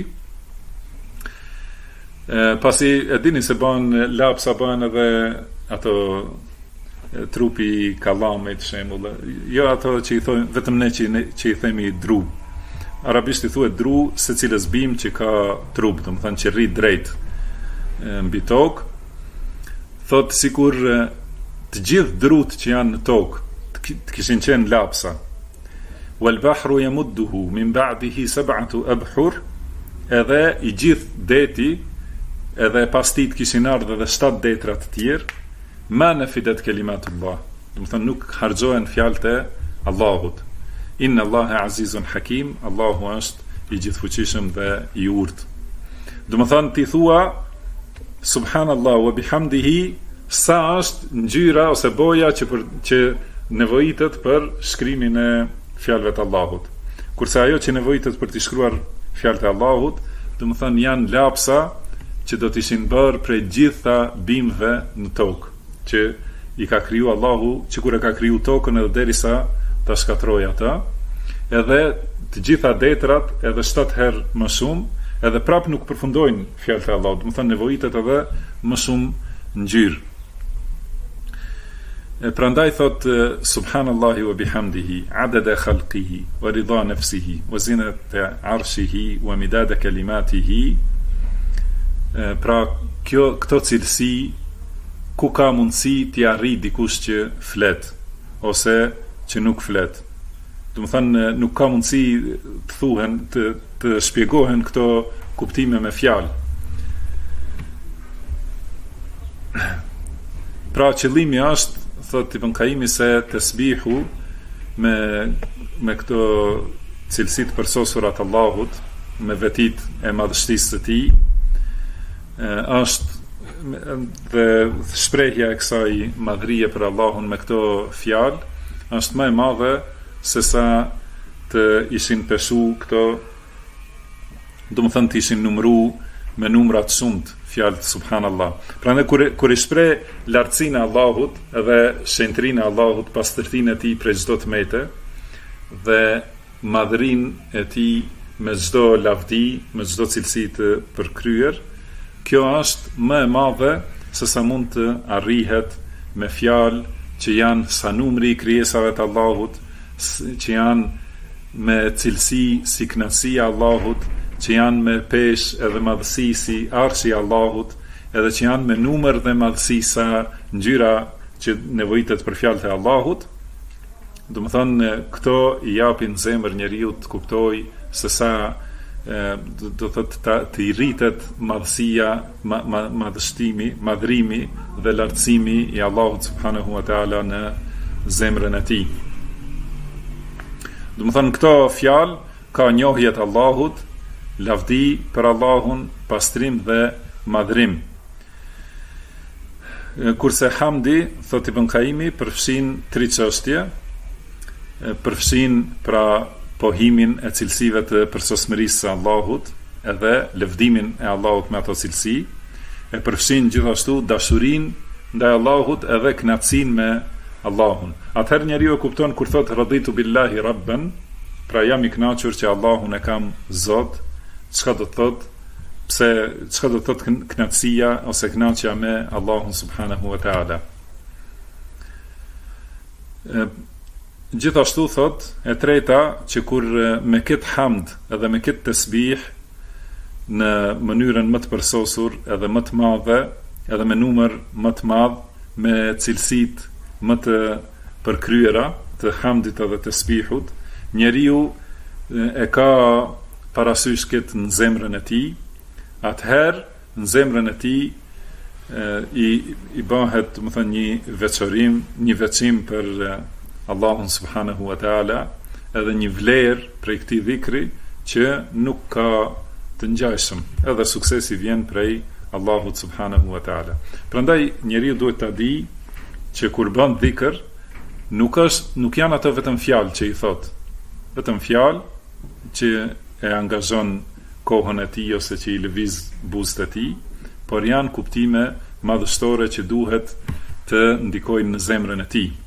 Pasi e dini se bën lapsa, bën edhe ato trupi kallamit, shembull, jo ato që i thonë vetëm ne që i themi dru. Arabisht i thuhet dru secilës bim që ka trup, do të thonë që rri drejt mbi tokë. Thot sikur të gjithë drut që janë në tokë të kishin qenë lapsa, wal bahru yamudduhu min ba'dihi sab'atu abhur, edhe i gjithë deti, edhe pas tij kishin ardhur edhe 7 detra të tjerë, ma nafidat kalimatullah. Do të thonë nuk harxohen fjalët e Allahut. Inna Allaha azizun hakim, Allahu është i gjithfuqishëm dhe i urtë. Do të thonë ti thua subhanallahu wa bihamdihi, sa është ngjyra ose boja që nevojitet për shkrimin e fjalëve të Allahut. Kurse ajo që nevojitet për të shkruar fjalët e Allahut, do të thonë janë lapsa që do të ishin bërë prej gjitha bimëve në tokë, që i ka kriju Allahu, që kur e ka kriju tokën edhe derisa ta shkatrojë ata, edhe të gjitha detrat edhe 7 herë më shumë, edhe prap nuk përfundojnë fjalët e Allahut, do të thonë nevojitet edhe më shumë ngjyrë. Prandaj thot subhanallahi wa bihamdihi adada khalqihi wa rida nafsihi wa zinata arshihi wa midada kalimatihi. Pra këto cilësi ku ka mundësi t'i arrijë dikush që flet ose që nuk flet. Do të thënë nuk ka mundësi të thuhen të shpjegohen këto kuptime me fjalë. Pra qëllimi është, thot Ibn Qayyimi, se tasbihu me këto cilësi të përsosura të Allahut, me vetit e madhështisë së tij, është dhe shprehja e kësaj madhërie për Allahun me këto fjalë është më e madhe se sa të ishin peshu këto, do të thënë të ishin numëru me numra të shumt fjalët subhanallah. Prandaj kur i shpreh lartësinë e Allahut edhe shenjtrinë e Allahut, pastërtinë e tij prej çdo tmete dhe madhërinë e tij me çdo lavdi, me çdo cilësi të përkryer, kjo është më e madhe se sa mund të arrihet me fjalë që janë sa numri i krijesave të Allahut, që janë me cilësi si kënaqësia e Allahut, që janë me peshë edhe madhësi si arshi i Allahut, edhe që janë me numër dhe madhësi sa ngjyra që nevojitet për fjalët e Allahut. Do të thonë këto i japin zemër njeriu të kuptojë se sa do thotë të i rritet madhësia, madhështimi, madhrimi dhe lartësimi i Allahut subhanahu wa taala në zemrën e tij. Do të thonë këto fjalë ka njohje të Allahut, lavdi për Allahun, pastrim dhe madhrim. Kurse hamdi, thot Ibn Qayyimi, përfshin 3 çështje, përfshin pra pohimin e cilësive të përsosmërisë së Allahut, edhe lëvdimin e Allahut me ato cilësi, e përfshin gjithashtu dashurinë ndaj Allahut edhe kënaqësinë me Allahun. Atëherë njeriu e kupton kur thot raditu billahi rabban, pra jam i kënaqur që Allahun e kam Zot, çka do të thot, çka do të thot kënaqësia ose kënaqja me Allahun subhanahu wa taala. Gjithashtu thot e treta që kur me këtë hamd edhe me këtë tasbih në mënyrën më të përsosur edhe më të madhe edhe me numër më të madh, me cilësitë më të përkryera të hamdit edhe tasbihut, njeriu e ka parasysh këtë në zemrën e tij, atëherë në zemrën e tij i bëhet, më thënë, një veçim për Allahun subhanahu wa taala, edhe një vlerë prej këtij dhikri që nuk ka të ngjashëm, edhe suksesi vjen prej Allahut subhanahu wa taala. Prandaj njeriu duhet ta di që kur bën dhikr, nuk janë ato vetëm fjalë që i thot, vetëm fjalë që e angazhon kohën e tij ose që i lëviz buzët e tij, por janë kuptime madhështore që duhet të ndikojnë në zemrën e tij.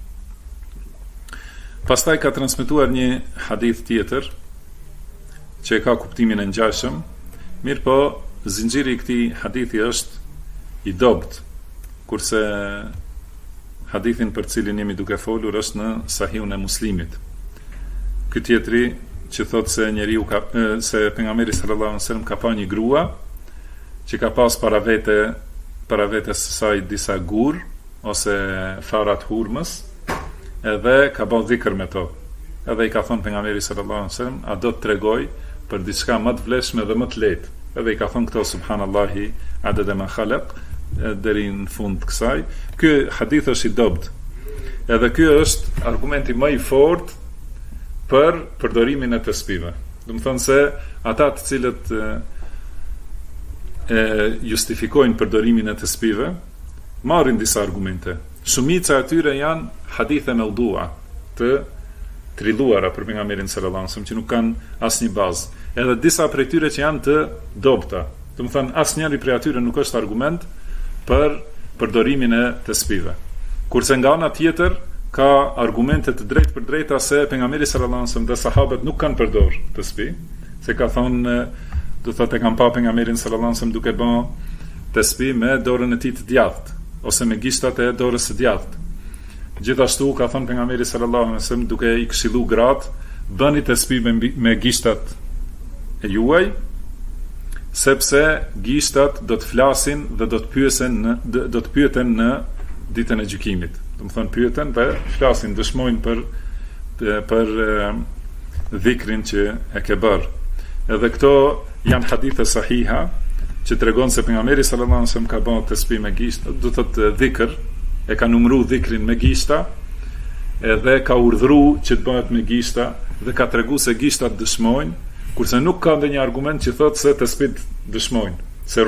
Pastaj ka transmetuar një hadith tjetër që e ka kuptimin e ngjashëm, mirë po zinxhiri i këtij hadithi është i dobët, kurse hadithin për cilin jemi duke folur është në Sahihun e Muslimit. Ky tjetri që thot se se pejgamberi sallallahu alaihi wasallam ka pa një grua që ka pas para vetes së saj disa gur ose farat hurmës, edhe ka bërë dhikr me to. edhe i ka thonë pejgamberi sallallahu alaihi wasallam, a do të tregoj për diçka më të vlefshme dhe më të lehtë. Edhe i ka thonë këto subhanallahi adada ma khalaq deri në fund të kësaj. Ky hadith është i dobët. Edhe ky është argumenti më i fortë për përdorimin e tasbive. Do të thonë se ata të cilët justifikojnë përdorimin e tasbive marrin disa argumente. Shumica e tyre janë hadithe maudhua, të trilluara për pejgamberin sallallahu alajhi wasallam, që nuk kanë asnjë bazë. Edhe disa prej tyre që janë të dobta. Do të thonë asnjëri prej atyre nuk është argument për përdorimin e tasbive. Kurse nga ana tjetër ka argumente të drejtë për drejta se pejgamberi sallallahu alajhi wasallam dhe sahabët nuk kanë përdor tasbih, se ka thonë, do thotë kanë pa pejgamberin sallallahu alajhi wasallam duke bën tasbih me dorën e tij të djathtë ose me gishtat e dorës së djathtë. Gjithashtu ka thënë pejgamberi sallallahu alajhi wasallam duke i këshillu gratë, bëni tasbih me gishtat e juaj, sepse gishtat do të flasin dhe do të pyeten në ditën e gjykimit. Do të thonë pyeten dhe flasin, dëshmojnë për dhikrin që e ke bërë. Edhe këto janë hadithe sahiha që tregon se pejgamberi sallallahu alajhi wasallam ka bërë tasbih me gishta, do thotë dhikr, e ka numëruar dhikrin me gishta, edhe ka urdhëruar që të bëhet me gishta dhe ka treguar se gishtat dëshmojnë, kurse nuk ka ndonjë argument që thotë se tasbih dëshmojnë, se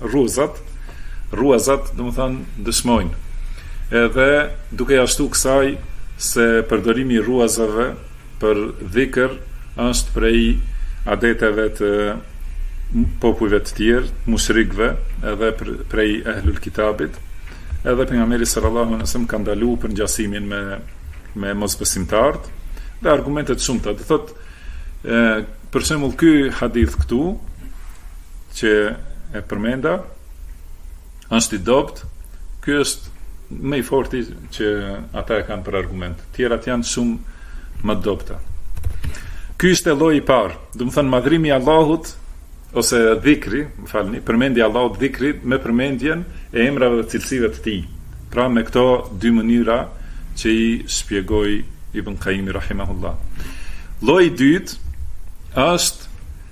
ruazat do të thonë dëshmojnë. Edhe duke ashtu kësaj se përdorimi i ruazave për dhikr është prej adeteve të popujve të tjerë, mushrikëve, edhe prej ehlul kitabit. Edhe pejgamberi sallallahu alajhi wasallam ka ndaluar për ngjasimin me mosbesimtarët dhe argumentet shumëta. Do thotë për shembull ky hadith këtu që e përmenda është i dobët, ky është më i forti që ata e kanë për argument. Tjerat janë shumë më të dobta. Ky është lloji i parë, do të thonë madhrimi i Allahut ose dhikri, përmendja e Allahut, dhikri me përmendjen e emrave dhe cilësive të tij. Pra me këto dy mënyra që i shpjegoi Ibn Qayyim rahimahullah. Lloji i dytë është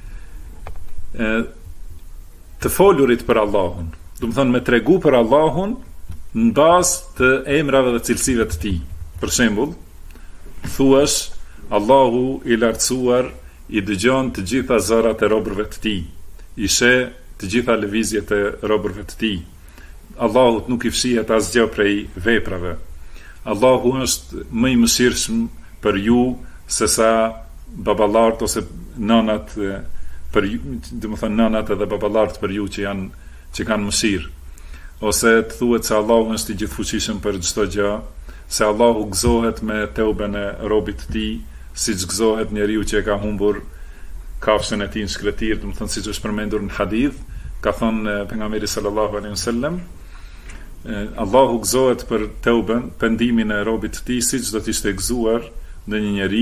të folurit për Allahun. Do të thonë me tregu për Allahun në bazë të emrave dhe cilësive të tij. Për shembull, thuash Allahu i lartësuar i dëgjon të gjitha zërat e robërve të tij, i sheh të gjitha lëvizjet e robërve të tij. Allahut nuk i fshihet asgjë prej veprave. Allahu është më i mëshirshëm për ju se sa baballarët ose nënat për ju, do të thonë nënat edhe baballarët për ju që kanë mëshirë. Ose të thuhet se Allahu është i gjithfuqishëm për çdo gjë, se Allahu gëzohet me teuben e robit të tij, siç gëzohet njeriu që e ka humbur kafshën e tij në shkretir, do të thonë siç është përmendur në hadith, ka thënë pejgamberi sallallahu alaihi wasallam, Allahu gëzohet për teuben, pendimin e robit të tij, siç do të ishte gëzuar në një njeri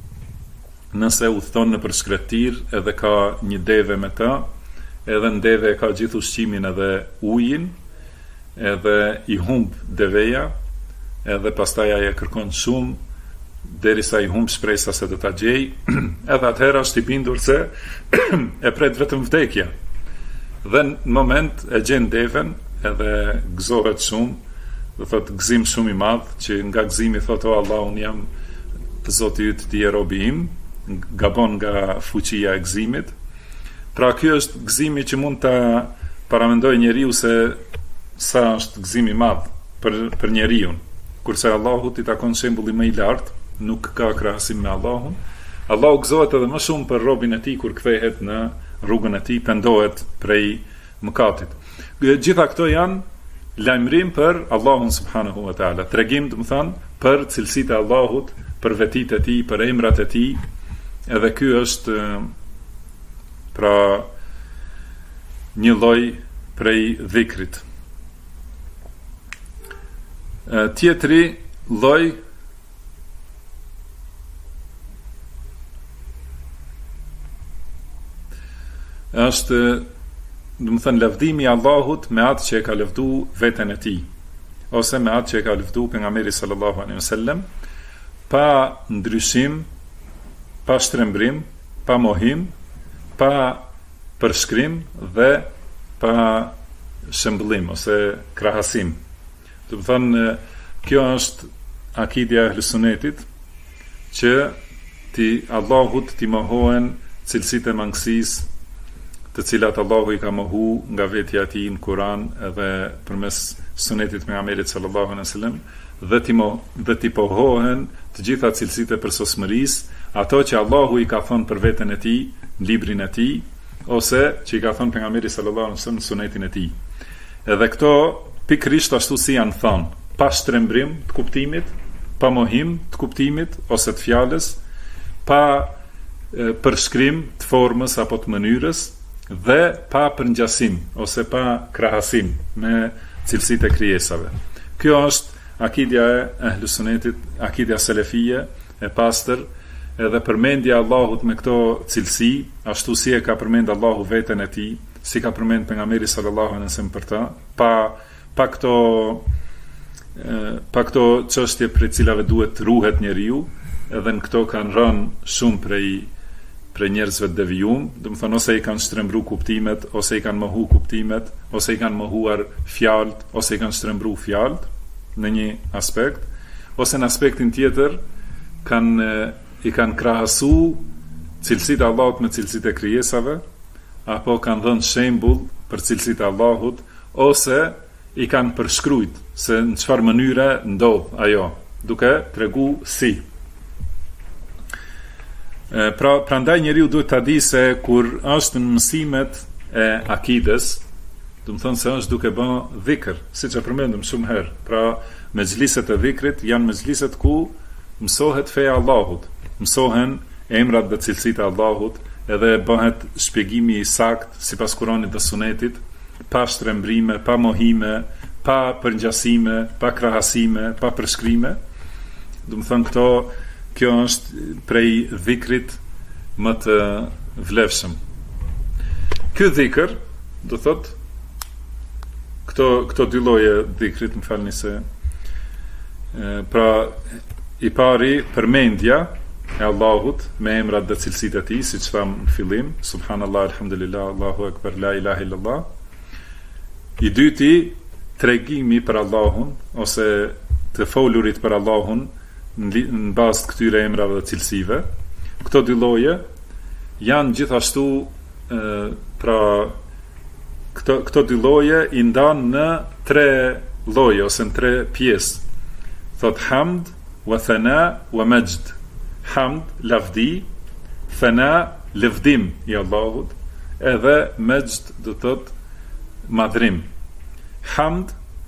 nëse udhton nëpër shkretir edhe ka një deve me të, edhe në deve ka gjithë ushqimin edhe ujin, edhe i humb deveja, edhe pastaj ai e kërkon shumë derisa i humb shpresa se do ta gjej, edhe atëherë është i bindur se e pret vetëm vdekja. Dhe në moment e gjen deven, edhe gëzohet shumë, do thotë gëzim shumë i madh, që nga gëzimi thotë o Allah, unë jam Zoti yt, ti je robi im, gabon nga fuqia e gëzimit. Pra ky është gëzimi që mund ta paramendojë njeriu se sa është gëzimi i madh për njeriu. Kurse Allahut i takon shembulli më i lartë, nuk ka krahasim me Allahun. Allahu gëzohet edhe më shumë për robin e tij kur kthehet në rrugën e tij, pendohet prej mëkatit. Gjitha këto janë lajmërim për Allahun subhanahu wa taala, tregim do të thonë për cilësitë e Allahut, për vetitë e tij, për emrat e tij. Edhe ky është pra një lloj prej dhikrit. Tjetri lloj është, do të thënë, lavdimi i Allahut me atë që e ka lavdu veten e tij, ose me atë që e ka lavdu pejgamberi sallallahu alaihi wasallam, pa ndryshim pa shtrembrim, pa mohim, pa përshkrim dhe pa shëmbëllim ose krahasim. Do të thonë, kjo është akidja e Ahlusunnetit, që Allahut t'i mohohen cilësitë e mangësisë, të cilat Allahu i ka mohu nga vetja e tij në Kur'an edhe përmes sunetit pejgamberit sallallahu alaihi wasallam, dhe t'i pohohen të gjitha cilësitë e përsosmërisë, ato që Allahu i ka thënë për veten e tij në librin e tij, ose që i ka thënë pejgamberi sallallahu alaihi wasallam në sunetin e tij. Edhe këto pikërisht ashtu si janë thënë, pa shtrembrim të kuptimit, pa mohim të kuptimit ose të fjalës, pa përshkrim të formës apo të mënyrës, dhe pa përngjasim ose pa krahasim me cilësitë e krijesave. Kjo është akidja e Ahlusunnetit, akidja selefie e pastër, edhe përmendja Allahut me këto cilësi, ashtu si e ka përmend Allahu veten e tij, si ka përmend pejgamberi sallallahu alaihi wasallam për ta, pa këto çështje për cilave duhet ruhet njeriu, edhe në këto kanë rënë shumë prej njerëzve të devijum, do të thonë ose i kanë shtrembru kuptimet, ose i kanë mohu kuptimet, ose i kanë mohuar fjalët, ose i kanë shtrembru fjalët në një aspekt, ose në aspektin tjetër i kanë krahasu cilësitë e Allahut me cilësitë e krijesave, apo kanë dhënë shembull për cilësitë e Allahut, ose i kanë përshkruajt se në çfarë mënyre ndodh ajo, duke tregu si. Prandaj njeriu duhet ta di se kur është në mësimet e akides, do të thonë se është duke bën dhikr, siç e përmendëm shumë herë. Pra, mezhliset e dhikrit janë mezhliset ku mësohet feja e Allahut, mësohen emrat dhe cilësitë e Allahut, edhe bëhet shpjegimi i saktë sipas Kuranit dhe Sunetit, pa shtrembrime, pa mohime, pa përngjasime, pa krahasime, pa përshkrime. Do të thonë kjo është prej dhikrit më të vlefshëm. Ky dhikr, do thot, këto dy lloje dhikrit, më falni se pra i pari përmendja e Allahut me emrat dhe cilësitë e tij, siç tham në fillim, subhanallahu, alhamdulillah, Allahu akbar, la ilaha illallah. I dyti, tregimi për Allahun ose të folurit për Allahun në bazë të këtyre emrave dhe cilësive. Këto dy lloje janë gjithashtu pra këto dy lloje i ndan në 3 lloje ose në 3 pjesë. Thot hamd wa thana wa majd. Hamd, lavdi, thana, lëvdim i Allahut, edhe majd do thot madhrim. Hamd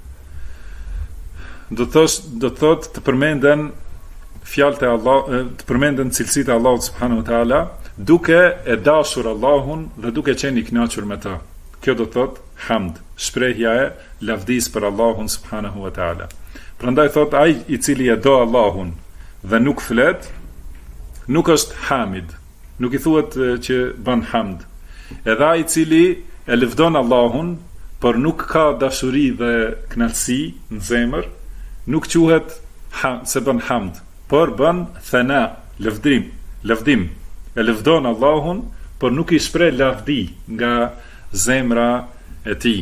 do thot të përmenden fjalët e Allahut, të përmenden cilësitë e Allahut subhanahu wa taala, duke e dashur Allahun dhe duke qenë i kënaqur me ta. Kjo do thot hamd, shprehja e lavdis për Allahun subhanahu wa taala. Prandaj thot ai i cili e do Allahun dhe nuk flet, nuk është hamid, nuk i thuhet që bën hamd. Edhe ai i cili e lëvdon Allahun, por nuk ka dashuri dhe kënaqësi në zemër, nuk quhet se bën hamd, por bën thana, lëvdim. E lëvdon Allahun, por nuk i shpreh lavdi nga zemra e tij.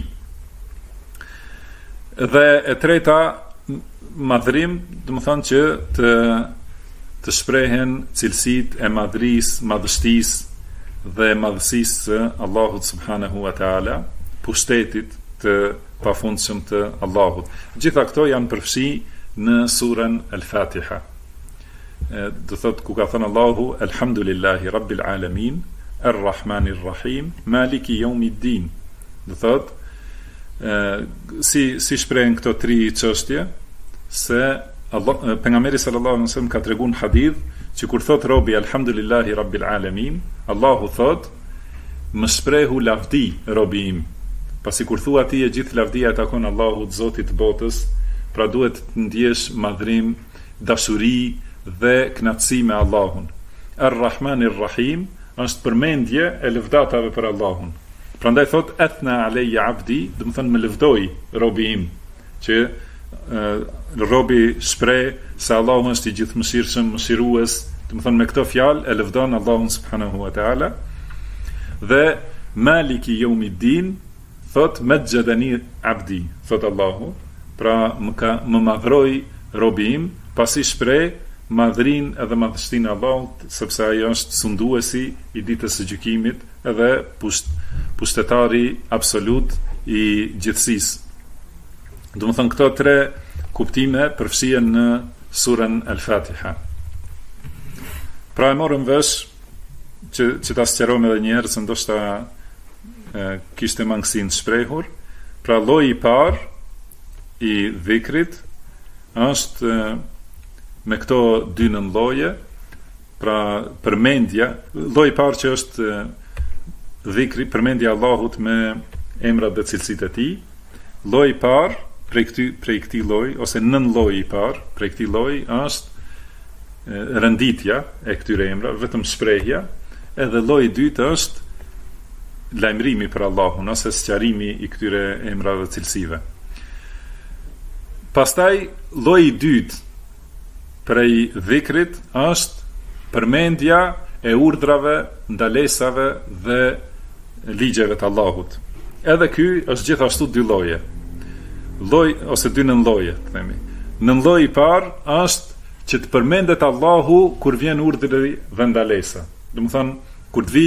Dhe e treta, madhrim, do të thonë që të shprehen cilësitë e madhështisë dhe madhësisë së Allahut subhanahu wa taala, pushtetit të pafundshëm të Allahut. Gjitha këto janë përfshi në surën Al-Fatiha. Do thot ku ka thënë Allahu Alhamdulillahi Rabbil Alamin, Ar-Rahmanir Rahim, Maliki Yawmiddin. Do thot si shprehen këto 3 çështje, se pejgamberi sallallahu alaihi wasallam ka treguar në hadith që kur thot robi Alhamdulillahi Rabbil Alamin, Allahu thot më shprehu lavdi robi im. Pasi kur thua ti e gjithë lavdia e takon Allahut, Zotit të botës, pra duhet të ndjesh madhrim, dashuri dhe kënaqësi me Allahun. Ar-Rahmanir Rahim është përmendje e lëvdatave për Allahun. Prandaj thot athna alayya abdi, do të thonë më lëvdoi robi im, që robi shpreh se Allahu është i gjithëmëshirshëm, mëshirues, Do të thonë me këto fjalë e lëvdon Allahun subhanahu wa taala dhe Maliki yawmiddin thot majjadani abdi, thot Allahu, pra më madhroi robi im, pasi shpreh madhrin edhe madhështinë e Allahut, sepse ai është sunduesi i ditës së gjykimit edhe pushtetari absolut i gjithësisë. Do të thonë këto tre kuptime përfshihen në surën Al-Fatiha. Pra e morëm vesh që ta sqarojmë edhe një herë se ndoshta kishte mangësinë shprehur. Pra lloji i parë i dhikrit është me këto dy nënloje, pra përmendja, lloji i parë që është dhikri, përmendja Allahut me emrat dhe cilësitë e tij. Lloji i parë prej këtij lloji ose nën lloji i parë prej këtij lloji është renditja e këtyre emrave, vetëm shprehja, edhe lloji i dytë është lajmërimi për Allahun ose sqarimi i këtyre emrave dhe cilësive. Pastaj lloji i dytë prej dhikrit është përmendja e urdhrave, ndalesave dhe ligjeve të Allahut. Edhe ky është gjithashtu dy lloje. Lloj ose dy nënloje, themi. Nënloji i parë është që të përmendet Allahu kur vjen urdhri dhe ndalesa. Do të thonë, kur të vi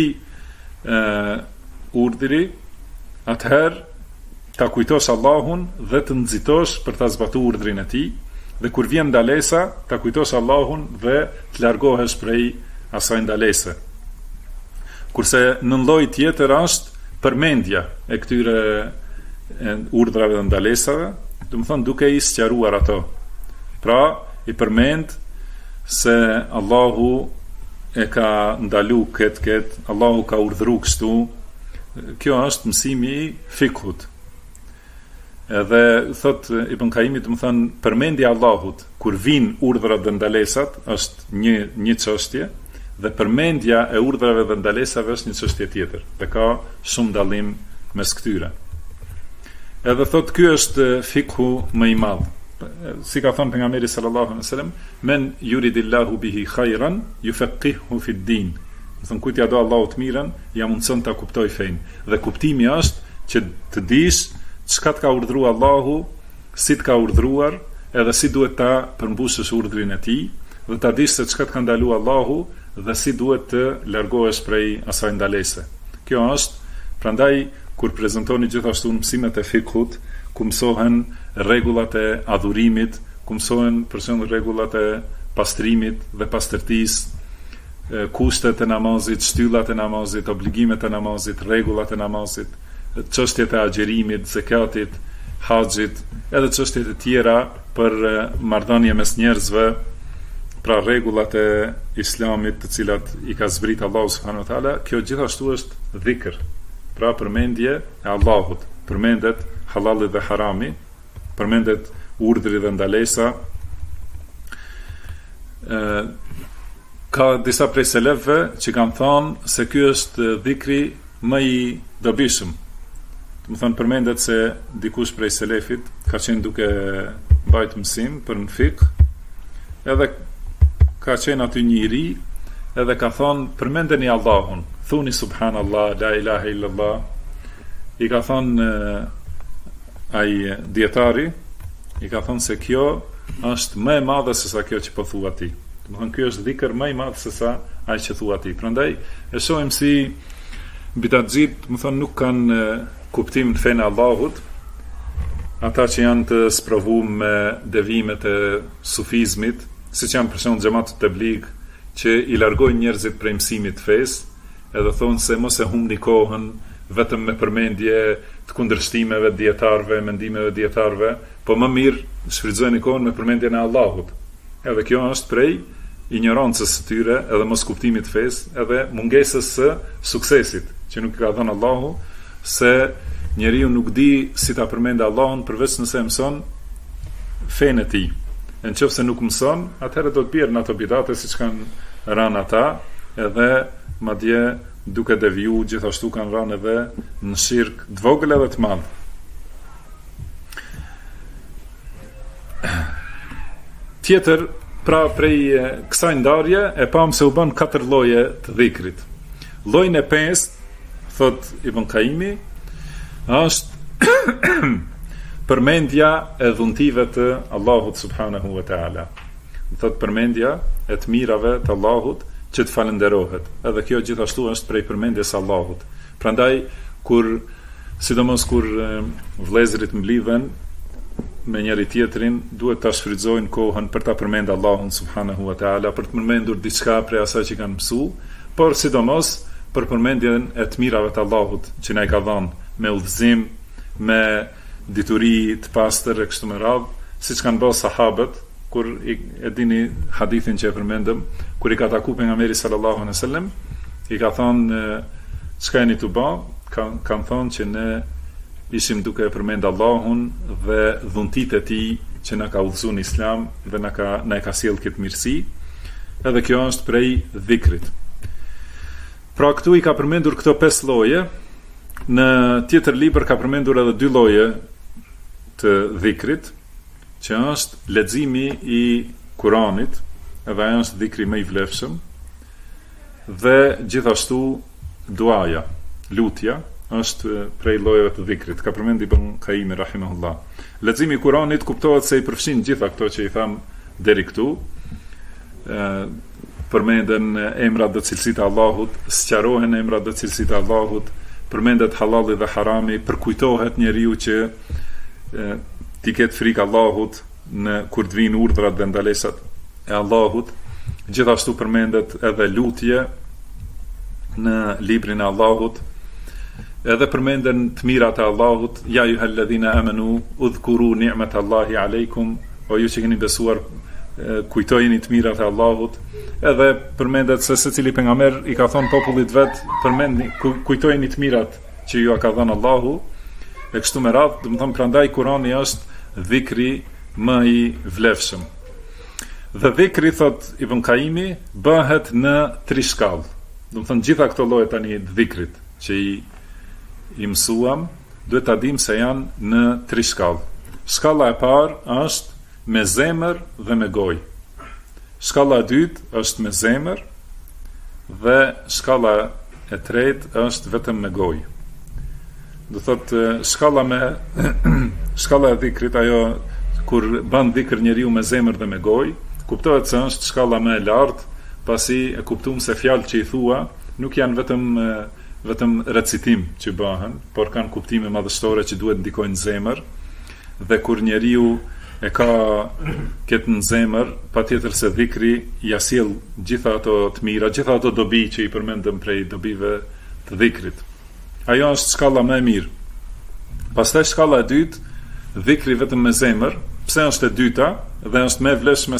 urdhri, atëherë ta kujtosh Allahun dhe të nxitosh për ta zbatuar urdhrin e tij, dhe kur vjen ndalesa, ta kujtosh Allahun dhe të largohesh prej asaj ndalese. Kurse në lloj tjetër është përmendja e këtyre urdhrave dhe ndalesave, do të thonë duke i sqaruar ato. Pra, i përmend se Allahu e ka ndalu këtë, Allahu ka urdhëruar kështu. Kjo është mësimi i fikhut. Edhe thot Ibn Kaimi, do të thonë përmendja e Allahut kur vin urdhrat dhe ndalesat është një çështje, dhe përmendja e urdhrave dhe ndalesave është një çështje tjetër. Dhe ka shumë dallim mes këtyre. Edhe thot ky është fikhu më i madh. Si ka thënë pejgamberi sallallahu alaihi wasallam, men yuridillahu bihi khairan yufaqihu fi din. Do thonë kujt ja do Allahu të mirën, ja mundson ta kuptoj fen. Dhe kuptimi është që të dish çka të ka urdhëruar Allahu, si të ka urdhëruar, edhe si duhet ta përmbushësh urdhrin e tij, dhe ta dish se çka të ka ndaluar Allahu dhe si duhet të largohesh prej asaj ndalese. Kjo është, prandaj kur prezantoni gjithashtu në mësimet e fikhut, ku mësohen rregullat e adhurimit, ku mësohen për shembull rregullat e pastrimit dhe pastërtisë, kushtet e namazit, shtyllat e namazit, obligimet e namazit, rregullat e namazit, çështjet e agjerimit, zakatit, haxhit, edhe çështjet e tjera për marrëdhënie mes njerëzve, pra rregullat e Islamit, të cilat i ka zbrit Allahu subhanahu wa taala. Kjo gjithashtu është dhikr, pra përmendje e Allahut, përmendet halali dhe harami, përmendet urdhri dhe ndalesa. Ka disa prej selefëve që kanë thënë se ky është dhikri më i dobishëm. Do të thonë përmendet se dikush prej selefit ka qenë duke mbajtur mësim për në fikh, edhe ka qenë aty një i ri, edhe ka thonë përmendeni Allahun, thuni subhanallah, la ilaha illallah. I ka thonë ai dietari, i ka thonë se kjo është më e madhe se sa kjo që po thua ti. Do të thonë ky është dhikr më i madh se sa ai që thua ti. Prandaj e shohim si bidatxhit, do të thonë nuk kanë kuptim në fenë Allahut, ata që janë të sprovuar me devimet e sufizmit, siç janë për shembull xhamat të blig, që i largojnë njerëzit prej mësimit të fesë, edhe thonë se mos e humni kohën vetëm me përmendje të kundërshtimeve dietarëve, mendimeve dietarëve, po më mirë shfrytëzojeni kohën me përmendjen e Allahut. Edhe kjo është prej ignorancës së tyre, edhe mos kuptimit të fesë, edhe mungesës së suksesit, që nuk ka dhënë Allahu, se njeriu nuk di si ta përmendë Allahun përveç nëse mëson fenë e tij. Nëse nuk mëson, atëherë do të bjerë në ato bidate siç kanë rënë ata, edhe madje duke deviju gjithashtu kanë rënë edhe në shirk të vogël edhe të madh. Tjetër Pra prej kësaj ndarje e pam se u bën 4 lloje të dhikrit. Llojin e 5, thot Ibn Kaimi, është përmendja e dhuntive të Allahut subhanahu wa taala. Thot përmendja e të mirave të Allahut që të falenderohet. Edhe kjo gjithashtu është prej përmendjes së Allahut. Prandaj sidomos kur vëllezërit mblidhen me njëri tjetrin, duhet ta shfrytëzojnë kohën për ta përmendur Allahun subhanahu wa taala, për të përmendur diçka prej asaj që kanë mësuar, por sidomos për përmendjen e të mirave të Allahut që na i ka dhënë me udhëzim, me dituri të pastër e kështu me radhë, siç kanë bërë sahabët kur e dini hadithin që e përmendëm, kur i ka takuar pejgamberi sallallahu alaihi wasallam, i ka thonë çka jeni tu bë, kanë thonë që ne ishim duke e përmend Allahun dhe dhuntit e tij që na ka udhëzuar në Islam dhe na ka sjell këtë mirësi. Edhe kjo është prej dhikrit. Pra këtu i ka përmendur këto 5 lloje. Në tjetër libër ka përmendur edhe 2 lloje të dhikrit, që është leximi i Kuranit, edhe ajo është dhikri më i vlefshëm, dhe gjithashtu duaja, lutja, është prej llojeve të dhikrit. Ka përmendur Ibn Kaimi rahimahullah. Leximi i Kuranit kuptohet se i përfshin gjitha këto që i tham deri këtu. Përmenden emrat dhe cilësitë e Allahut, sqarohen emrat dhe cilësitë e Allahut, përmendet halali dhe harami, përkujtohet njeriu që t'i ketë frikë Allahut kur të vinë urdhrat dhe ndalesat e Allahut. Gjithashtu përmendet edhe lutje në librin e Allahut. Edhe përmenden të mirat e Allahut, ja ayyuhalladhina amanu udhkuru ni'matallahi aleikum, o ju që keni besuar, kujtojeni të mirat e Allahut. Edhe përmendet se secili pejgamber i ka thonë popullit vet, kujtojeni të mirat që ju ka dhënë Allahu, e kështu me radhë. Do të thonë, prandaj Kurani është dhikri më i vlefshëm. Dhe dhikri, thot Ibn Kaimi, bëhet në 3 shkallë. Do të thonë, gjitha këto lloje tani të dhikrit që i mësuam, duhet ta dim se janë në 3 shkallë. Shkalla e parë është me zemër dhe me gojë. Shkalla e dytë është me zemër dhe shkalla e tretë është vetëm me gojë. Do thotë shkalla e dhikrit, ajo kur bën dhikr njeriu me zemër dhe me gojë, kuptohet se është shkalla më e lartë, pasi e kuptuam se fjalët që i thua nuk janë vetëm recitim që bëhen, por kanë kuptime madhështore që duhet ndikojnë në zemër, dhe kur njeriu e ka këtë në zemër, patjetër se dhikri ja sjell gjitha ato të mira, gjitha ato dobi që i përmendëm prej dobive të dhikrit. Ajo është shkalla më e mirë. Pastaj shkalla e dytë, dhikri vetëm me zemër. Pse është e dyta dhe është më e vlefshme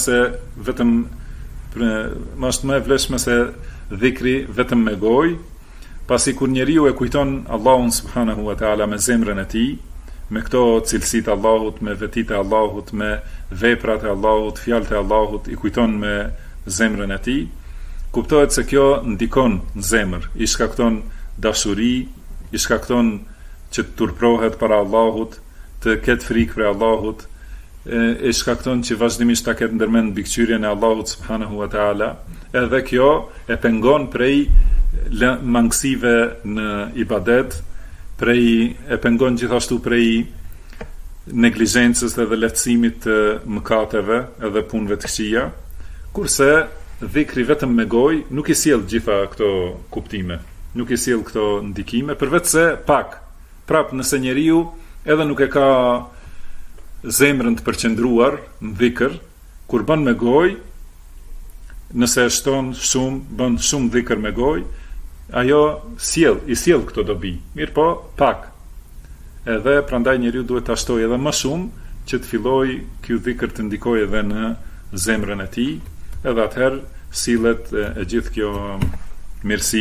se dhikri vetëm me gojë, pasi kur njeriu e kujton Allahun subhanahu wa taala me zemrën e tij, me këto cilësitë e Allahut, me vetitë e Allahut, me veprat e Allahut, fjalët e Allahut, i kujton me zemrën e tij, kuptohet se kjo ndikon në zemër, i shkakton dashuri, i shkakton që të turprohet para Allahut, të ketë frikë për Allahut, e shkakton që vazhdimisht ta ketë ndërmend mbikëqyrjen e Allahut subhanahu wa taala, edhe kjo e pengon prej mangësive në ibadet, e pengon gjithashtu prej neglizhencës dhe lehtësimit të mëkateve edhe punëve të këqija, kurse dhikri vetëm me gojë nuk i sjell gjitha këto kuptime, nuk i sjell këto ndikime, përveç se pak. Prap nëse njeriu edhe nuk e ka zemrën të përqendruar në dhikr, kur bën me gojë, nëse e shton shumë, bën shumë dhikr me gojë, ajo i sjell këto dobi, mirë po pak. Edhe prandaj njeriu duhet ta shtojë edhe më shumë që të fillojë ky dhikr të ndikojë edhe në zemrën e tij, edhe atëherë sillet e gjithë kjo mirësi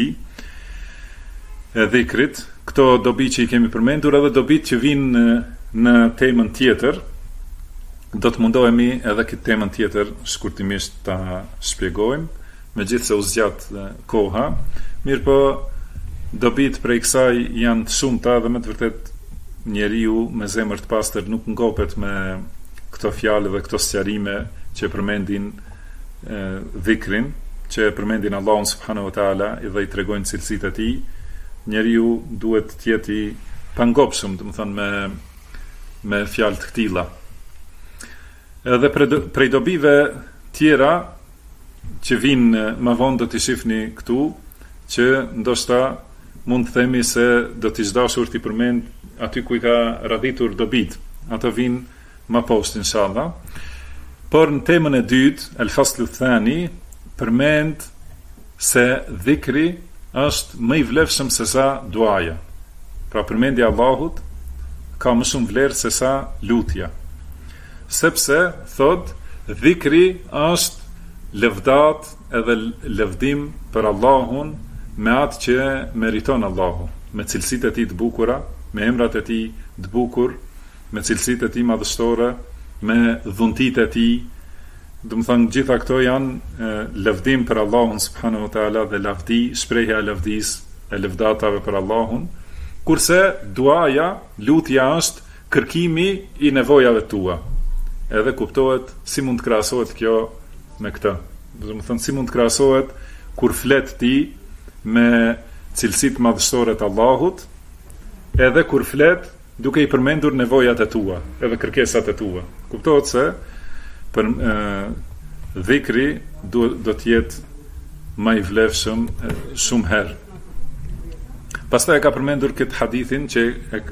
e dhikrit, këto dobi që i kemi përmendur, edhe dobit që vinë në temën tjetër. Do të mundohemi edhe këtë temën tjetër shkurtimisht ta shpjegojmë, megjithse u zgjat koha. Mirë po, dobit prej kësaj janë të shumta dhe me të vërtet njeriu me zemër të pastër nuk ngopet me këto fjalë dhe këto sqarime që përmendin dhikrin, që përmendin Allahun subhanahu wa taala dhe I tregojnë cilësitë e tij, njeriu duhet të jetë I pangopshëm, domethënë me fjalë të këtilla. Edhe prej dobive tjera që vinë më vonë do t'i shifni këtu, që ndoshta mund të themi se do t'i dashur t'i përmend aty ku I ka radhitur dobit. Ato vinë më poshtë inshallah. Por në temën e dytë, al-faslu thani, përmend se dhikri është më I vlefshëm se sa duaja. Pra përmendja Allahut ka më shumë vlerë se sa lutja. Sepse thot dhikri është lëvdat edhe lëvdim për Allahun me atë që meriton Allahu, me cilësitë e tij të bukura, me emrat e tij të bukur, me cilësitë e tij madhështore, me dhuntitë e tij. Do të thonë gjitha këto janë lëvdim për Allahun subhanahu wa taala dhe lavdi, shprehja e lavdisë, e lëvdatave për Allahun, kurse duaja, lutja është kërkimi I nevojave tua. Edhe kuptohet si mund të krahasohet kjo me këtë. Do të thonë si mund të krahasohet kur flet ti me cilësitë madhështore të Allahut, edhe kur flet duke I përmendur nevojat e tua, edhe kërkesat e tua. Kuptohet se për dhikri do të jetë më I vlefshëm shumë herë. Pastaj e ka përmendur këtë hadithin që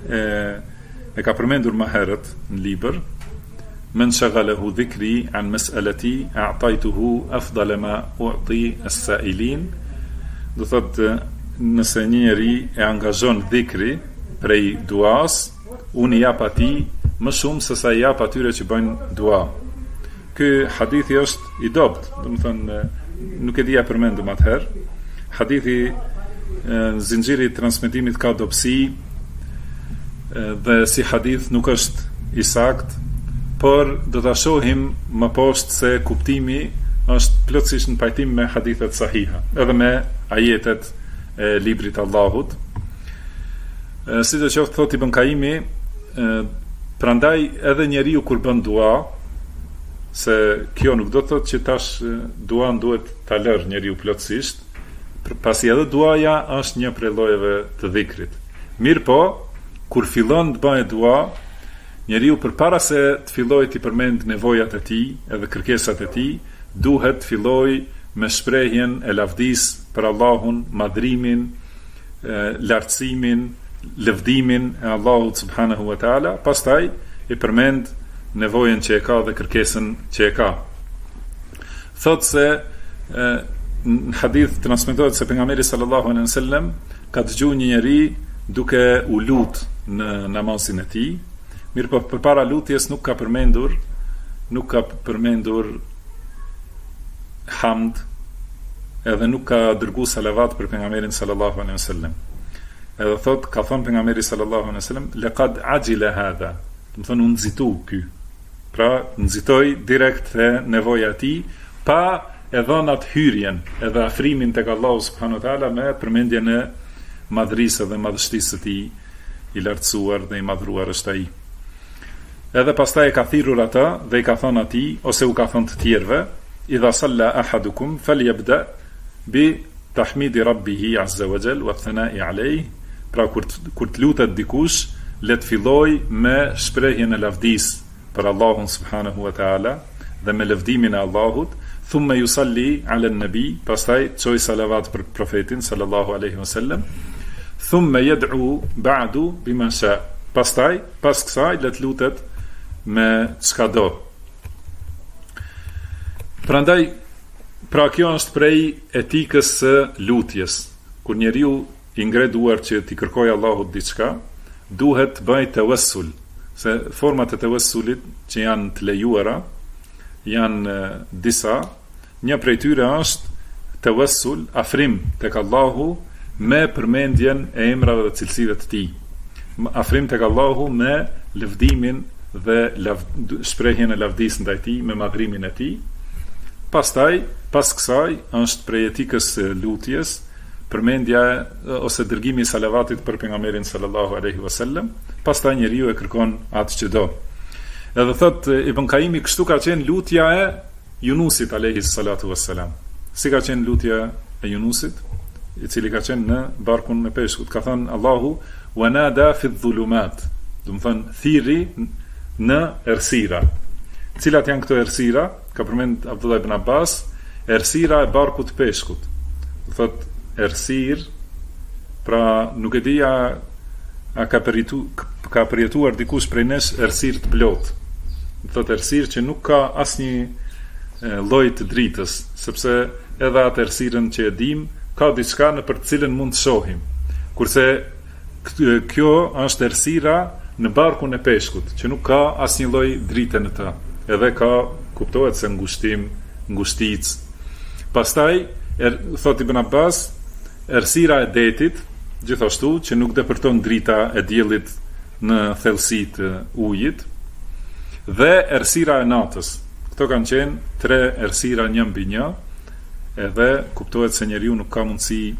e ka përmendur më herët në libër, men shaghalahu dhikri an mas'alati a'taytuhu afdal ma u'ti as-sa'ilin. Do thotë nëse njëri e angazhon dhikri prej duas, unë I jap atij më shumë se sa I jap atyre që bëjnë dua. Ky hadithi është I dobët, do të thonë nuk e dija përmendëm atëherë. Hadithi zinxhiri I transmetimit ka dobësi dhe si hadith nuk është I saktë, por do ta shohim më poshtë se kuptimi është plotësisht në pajtim me hadithet sahiha, edhe me ajetet e librit Allahut. Sidoqoftë thotë Ibn Kaimi, prandaj edhe njeriu kur bën dua, se kjo nuk do të thotë që tash duan duhet ta lërë njeriu plotësisht, pasi edhe duaja është një prej llojeve të dhikrit. Mirë po, kur fillon të bëjë dua, njeriu përpara se të fillojë të përmend nevojat e tij edhe kërkesat e tij, duhet të fillojë me shprehjen e lavdisë për Allahun, madhrimin, lartësimin, lëvdimin e Allahut subhanahu wa taala, pastaj I përmend nevojën që e ka dhe kërkesën që e ka. Thotë se në hadith transmetohet se pejgamberi sallallahu alaihi wasallam ka dëgjuar një njeri duke u lut në namazin e tij. Mirë po përpara lutjes nuk ka përmendur hamd, edhe nuk ka dërguar salavat për pejgamberin sallallahu alaihi wasallam. Edhe thot ka thënë pejgamberi sallallahu alaihi wasallam laqad ajila hadha. Do të thonë u nxitu ky. Pra nxitoi direkt te nevoja e tij, pa e dhënë atë hyrjen edhe afrimin tek Allahu subhanahu wa taala me përmendjen e madhrisë dhe madhështisë së tij, I lartësuar dhe I madhruar është ai. Edhe pastaj e ka thirrur ata dhe I ka thënë atij ose u ka thënë të tjerëve, idha salla ahadukum falyabda bi tahmidi rabbih azza wa jall wa thana'i alayh. Pra kur të lutet dikush, le të filloj me shprehjen e lavdisë për Allahun subhanahu wa taala dhe me lëvdimin e Allahut, thumma yusalli ala an-nabi, pastaj çoj salavat për profetin sallallahu alaihi wasallam, thumma yad'u ba'du bima sha. Pastaj pas kësaj le të lutet me çka do. Prandaj, pra kjo është prej etikës së lutjes. Kur njeriu I ngre duar që t'i kërkoj Allahut diçka, duhet të bëj tawassul, se format e tawassulit që janë të lejuara janë disa. Një prej tyre është tawassul, afrim tek Allahu me përmendjen e emrave dhe cilësive të tij. Afrim tek Allahu me lëvdimin dhe shprehjen e lavdisë ndaj tij, me madhrimin e tij. Pastaj, pas kësaj, është prej etikës së lutjes përmendja ose dërgimi I salavatit për pejgamberin sallallahu alaihi wasallam. Pastaj njeriu e kërkon atë që do. Edhe thot Ibn Kaimi, kështu ka qenë lutja e Yunusit alayhi salatu wassalam. Si ka qenë lutja e Yunusit, i cili ka qenë në barkun e peshkut? Ka thënë Allahu, wa nada fi dhulumat. Do të thënë thirri në errësira. Cilat janë këto errësira? Ka përmend Abdullah ibn Abbas, errësira e barkut të peshkut. Do thotë errësir, pra nuk e dija a ka përjetuar dikush prej nesh errësir të plotë. Do thotë errësir që nuk ka asnjë lloj të dritës, sepse edhe atë errësirën që e dim ka diçka në për të cilën mund të shohim. Kurse kjo është errësira në barkun e peshkut, që nuk ka asnjë lloj drite në të. Edhe ka, kuptohet se ngushtic. Pastaj, thot Ibn Abbas, errësira e detit, gjithashtu që nuk depërton drita e diellit në thellësitë të ujit, dhe errësira e natës. Këto kanë qenë 3 errësira një mbi një, edhe kuptohet se njeriu nuk ka mundësi,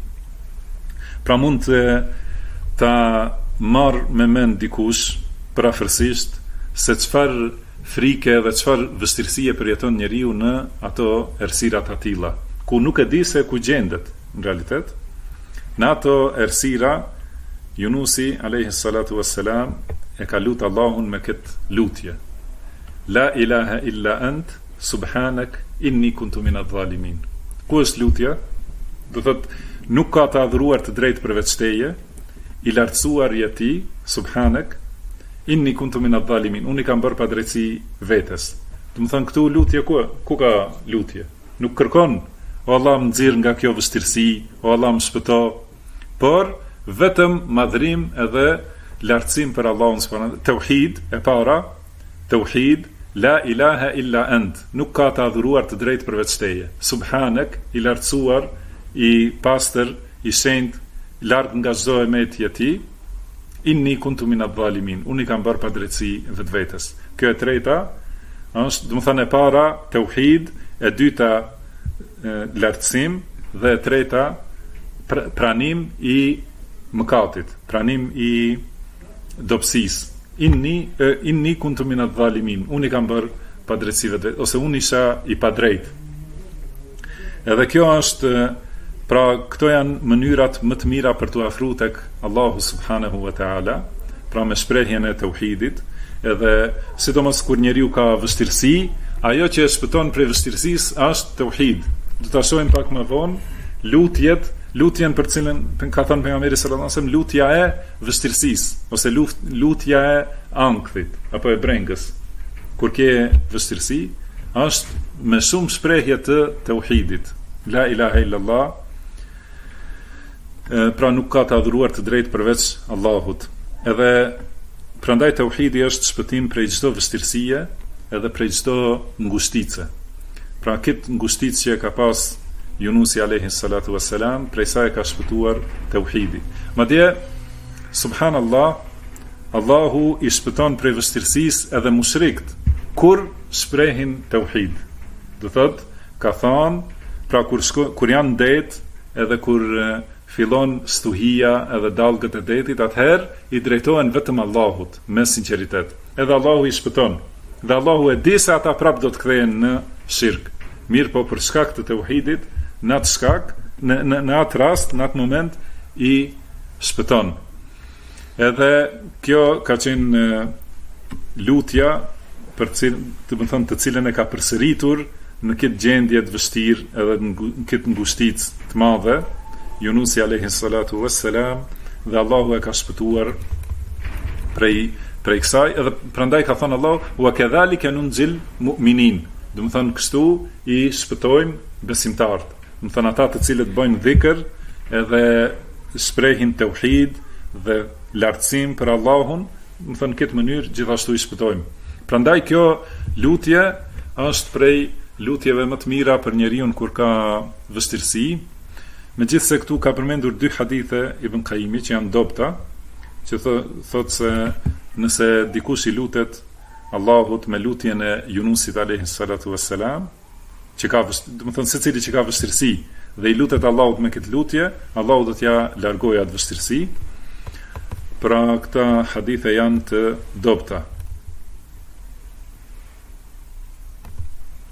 pra mund të ta marr me mend dikush parafërsisht se çfarë frike dhe çfarë vështirësie përjeton njeriu në ato errësira të tilla, ku nuk e di se ku gjendet në realitet. Në ato errësira Yunusi alayhi salatu wassalam e ka lutur Allahun me këtë lutje: La ilaha illa ant, subhanak, inni kuntu min adh-dhalimin. Ku është lutja? Do thot, nuk ka të adhuruar të drejtë përveç teje, i lartësuar je ti, subhanak, inni kuntu min adh-dhalimin. Unë i kam bërë pa drejtësi vetes. Do të thënë këtu lutje ku ka lutje? Nuk kërkon o Allah më nxirr nga kjo vështirësi, o Allah më shpëto, por vetëm madhrim edhe lartësim për Allahun subhanallahu. Tauhid e para, tauhid, la ilaha illa ant, nuk ka të adhuruar të drejtë përveç teje. Subhanak, i lartësuar, i pastër, i shenjtë, larg nga çdo emetje ti. Inni kuntu min adh-dhalimin. Unë i kam bërë pa drejtësi vetvetes. Kjo e treta është, do të thënë, e para tauhid, e dyta lartësim, dhe e treta pranim i mëkatit, pranim i dobësisë. Inni kuntu min adh-dhalimin. Unë i kam bërë pa drejtësi vetë, ose unë isha i padrejt. Edhe kjo është, pra këto janë mënyrat më të mira për të afruar tek Allahu subhanahu wa taala, pra me shprehjen e tauhidit, edhe sidomos kur njeriu ka vështirësi, ajo që e shpëton prej vështirësisë është tauhid. Do ta shohim pak më vonë lutjen për cilën ka thënë pejgamberi sallallahu alajhi wasallam, lutja e vështirësisë ose lutja e ankthit apo e brengës. Kur ke vështirësi, është me shumë shprehje të tauhidit. La ilaha illallah, pra nuk ka të adhuruar të drejtë përveç Allahut. Edhe prandaj tauhidi është shpëtim prej çdo vështirësie edhe prej çdo ngushtice. Pra këtë ngushticë që ka pas Yunusi alayhi salatu wassalam, prej sa e ka shpëtuar tauhidi. Madje subhanallah, Allahu i shpëton prej vështirësisë edhe mushrikt kur shprehin tauhid. Do thot, ka thënë, pra kur janë det, edhe kur fillon stuhia edhe dallgët e detit, atëherë i drejtohen vetëm Allahut me sinqeritet. Edhe Allahu i shpëton. Dhe Allahu e di se ata prap do të kthehen në shirk. Mirë po për shkak të tauhidit, në atë shkak, në atë rast, në atë moment, i shpëton. Edhe kjo ka qenë lutja të cilën e ka përsëritur në këtë gjendje të vështirë edhe në këtë ngushticë të madhe, Yunusi alayhi salatu wassalam, dhe Allahu e ka shpëtuar prej kësaj, edhe prandaj ka thënë Allahu, wa kadhalika nunzil mu'minin. Do të thënë kështu i shpëtojmë besimtarët. Do të thënë ata të cilët bëjnë dhikr edhe shprehin tauhid dhe lartësim për Allahun, do të thënë këtë mënyrë gjithashtu i shpëtojmë. Prandaj kjo lutje është prej lutjeve më të mira për njeriu kur ka vështirësi. Megjithse këtu ka përmendur 2 hadithe Ibn Qayyimi që janë dobta, që thotë se nëse dikush i lutet Allahut me lutjen e Yunusit alayhi salatu wassalam, që ka, do të thonë secili që ka vështirësi dhe i lutet Allahut me këtë lutje, Allahu do t'ja largojë atë vështirësi. Pra këta hadithe janë të dobta.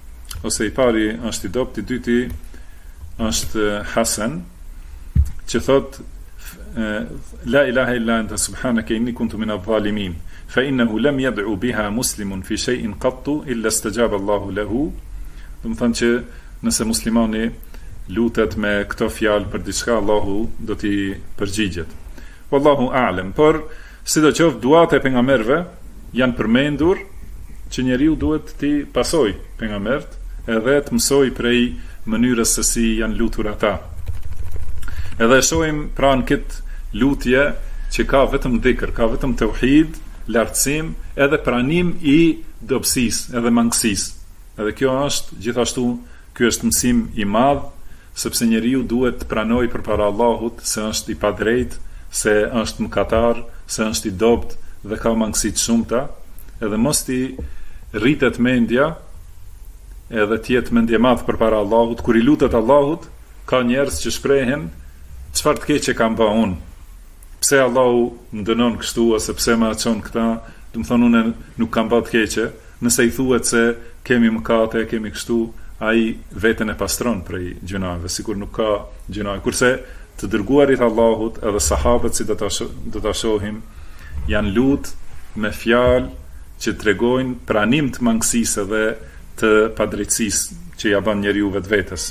ose i pari është i dopt, i dyti është Hasan, që thot la ilaha illa anta subhanaka inni kuntu min adh-dhalimin fa innahu lam yad'u biha muslimun fi shay'in qattu illa istajaba Allahu lahu. Do të thonë që nëse muslimani lutet me këto fjalë për diçka, Allahu do t'i përgjigjet. Wallahu a'lam. Por sidoqoftë duat e pejgamberëve janë përmendur që njeriu duhet t'i pasojë pejgambert edhe të mësoj prej mënyrës se si janë lutur ata. Edhe shohim pra në këtë lutje që ka vetëm dhikr, ka vetëm tauhid, lartësim edhe pranim i dobësisë edhe mangësisë. Edhe kjo është gjithashtu, ky është mësim i madh, sepse njeriu duhet të pranojë përpara Allahut se është i padrejtë, se është mëkatar, se është i dobt dhe ka mangësi të shumta, edhe mos i rritet mendja edhe të jetë mendje madh përpara Allahut. Kur i lutet Allahut, ka njerëz që shprehen çfarë të keqe kam bë unë. Pse Allahu më dënon kështu ose pse më çon këta? Do të thonë unë nuk kam bë të keqe. Nëse i thuhet se kemi mëkate, kemi kështu, ai veten e pastron prej gjunave, sikur nuk ka gjunave. Kurse të dërguarit Allahut edhe sahabët, si do ta shohim, janë lut me fjalë që tregojnë pranim të mangësisë dhe të padrejtësisë që ja bën njeriu vetvetes.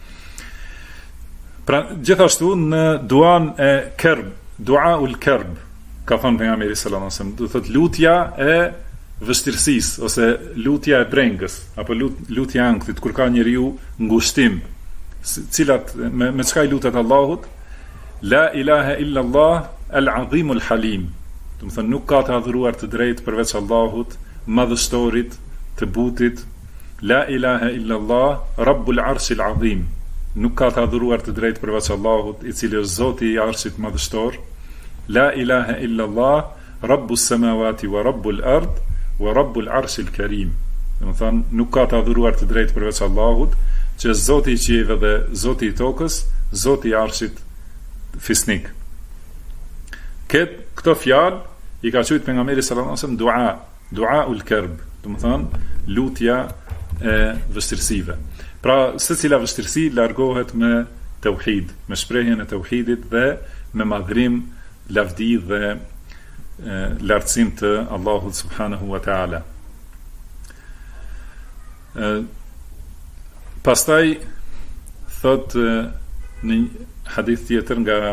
Pra, gjithashtu në duan e kerb, duaul kerb, ka thënë pejgamberi sallallahu alajhi wasallam, do thotë lutja e vështirësisë ose lutja e brengës apo lutja e ankthit, kur ka njeriu ngushtim, cilat me çka i lutet Allahut? La ilaha illa Allah al-azimul halim. Do të thonë nuk ka të adhuruar të drejtë përveç Allahut, madhështorit, të butit. La ilaha illa Allah rabbul arshil azim. Nuk ka të adhuruar të drejtë përveç Allahut, i cili është Zoti i arshit madhështor. La ilaha illa Allah rabbus samawati wa rabbul ard wa rabbul arshil karim. Do të thonë nuk ka të adhuruar të drejtë përveç Allahut, që është Zoti i qiejve dhe Zoti i tokës, Zoti i arshit fisnik. Këto fjalë i ka thënë pejgamberi sallallahu alajhi wasallam duaul kerb, do të thonë lutja e vështirësive. Pra, secila vështirësi largohet me tauhid, me shprehjen e tauhidit dhe me madhrim, lavdi dhe lartësim të Allahut subhanahu wa taala. Pastaj thot në hadith tjetër nga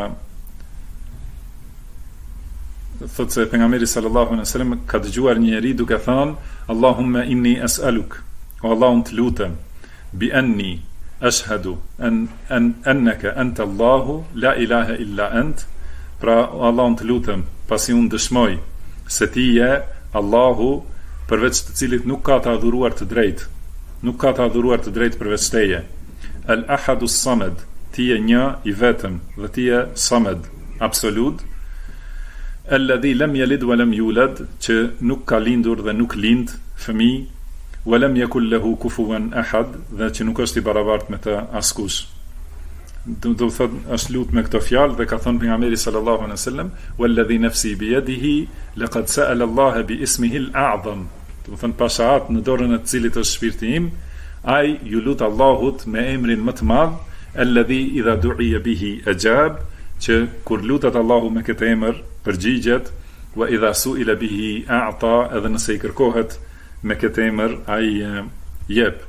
thot se pejgamberi sallallahu alaihi wasallam ka dëgjuar një njeri duke thënë Allahumma inni as'aluk, o Allahun të lutem, bi anni ashhadu annaka anta Allahu la ilaha illa ant. Pra, o Allahun të lutem, pasi unë dëshmoj se ti je Allahu, përveç të cilit nuk ka të adhuruar të drejtë, nuk ka të adhuruar të drejtë përveç teje. El ahadus samed, ti je një i vetëm dhe ti je samed, absolut. Alladhi lam yalid wa lam yulad, që nuk ka lindur dhe nuk lind fëmijë, wa lam yakul lahu kufuwan ahad, dhe që nuk është i barabartë me të askush. Do të thotë është lut me këto fjalë dhe ka thënë pejgamberi sallallahu alaihi wasallam walladhi nafsi bi yadihi laqad sa'ala Allah bi ismihi al-a'zam. Do të thonë pashaat në dorën e të cilit është shpirti im, ai ju lut Allahut me emrin më të madh, alladhi idha du'iya bihi ajab, që kur lutet Allahu me këtë emër përgjigjet, wa idha su'ila bihi a'ta, edhe nëse i kërkohet me këtë emër ai jep.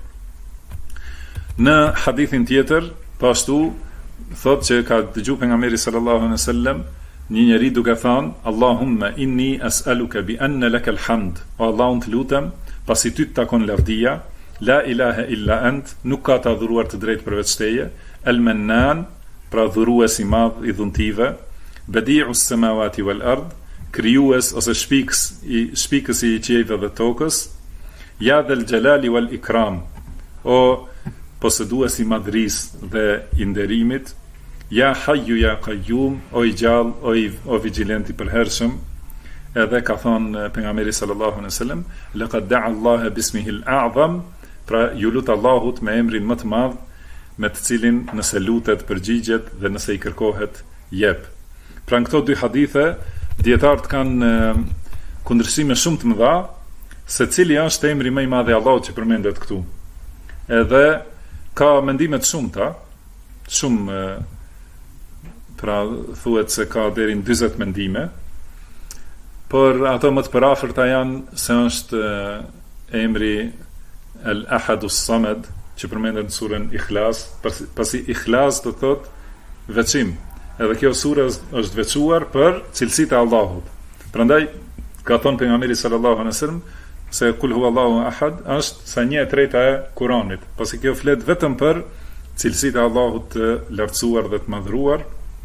Në hadithin tjetër pashtu thot që ka dëgju pejgamberi sallallahu alaihi wasallam një njeri duke thënë Allahumma inni as'aluka bi anna lakal hamd, o Allahun të lutem pasi ty të takon lavdia, la ilaha illa ant, nuk ka të adhuruar të drejtë përveç teje, al-mannan, pra dhurues i madh i dhuntive, badi'us samawati wal ard, krijues ose shpikës i qiejve dhe tokës, ya dhal jalali wal ikram, o posedues i madhrisë dhe i nderimit, ja hayyu ya qayyum, o i gjallë, o vigjilent i përhershëm. Edhe ka thënë pejgamberi sallallahu alaihi wasallam laqad da'a Allah bismihi al-a'zam, pra ju lut Allahut me emrin më të madh, me të cilin nëse lutet përgjigjet dhe nëse i kërkohet jep. Pra në këto dy hadithe dietarët kanë kundërshtime shumë të mëdha se cili është emri më i madh i Allahut që përmendet këtu. edhe ka mendimet shumëta, shumë, pra thuhet se ka deri në 40 mendime, por ato më të përafërta janë se është emri El-Ahadus Samed, që përmendet në surën Ikhlas, pasi Ikhlas do thot veçim. Edhe kjo sure është veçuar për cilësitë e Allahut. Prandaj ka thënë pejgamberi sallallahu alaihi wasallam se kul huwallahu ahad është sa 1/3 e Kuranit, pasi kjo flet vetëm për cilësitë e Allahut të lartësuar dhe të madhruar.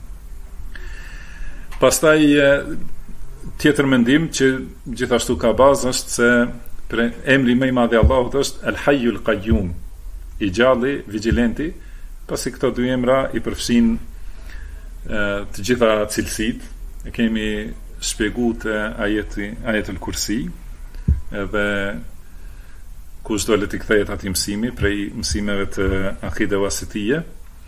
Pastaj tjetër mendim që gjithashtu ka bazë është se emri më i madh i Allahut është El Hayyul Qayyum, i gjalli, vigjilenti, pasi këto dy emra i përfshin të gjitha cilësitë. E kemi shpjeguar te ajetul Kursi, edhe kush do le të kthehet atij mësimi prej mësimeve të akide wasitije.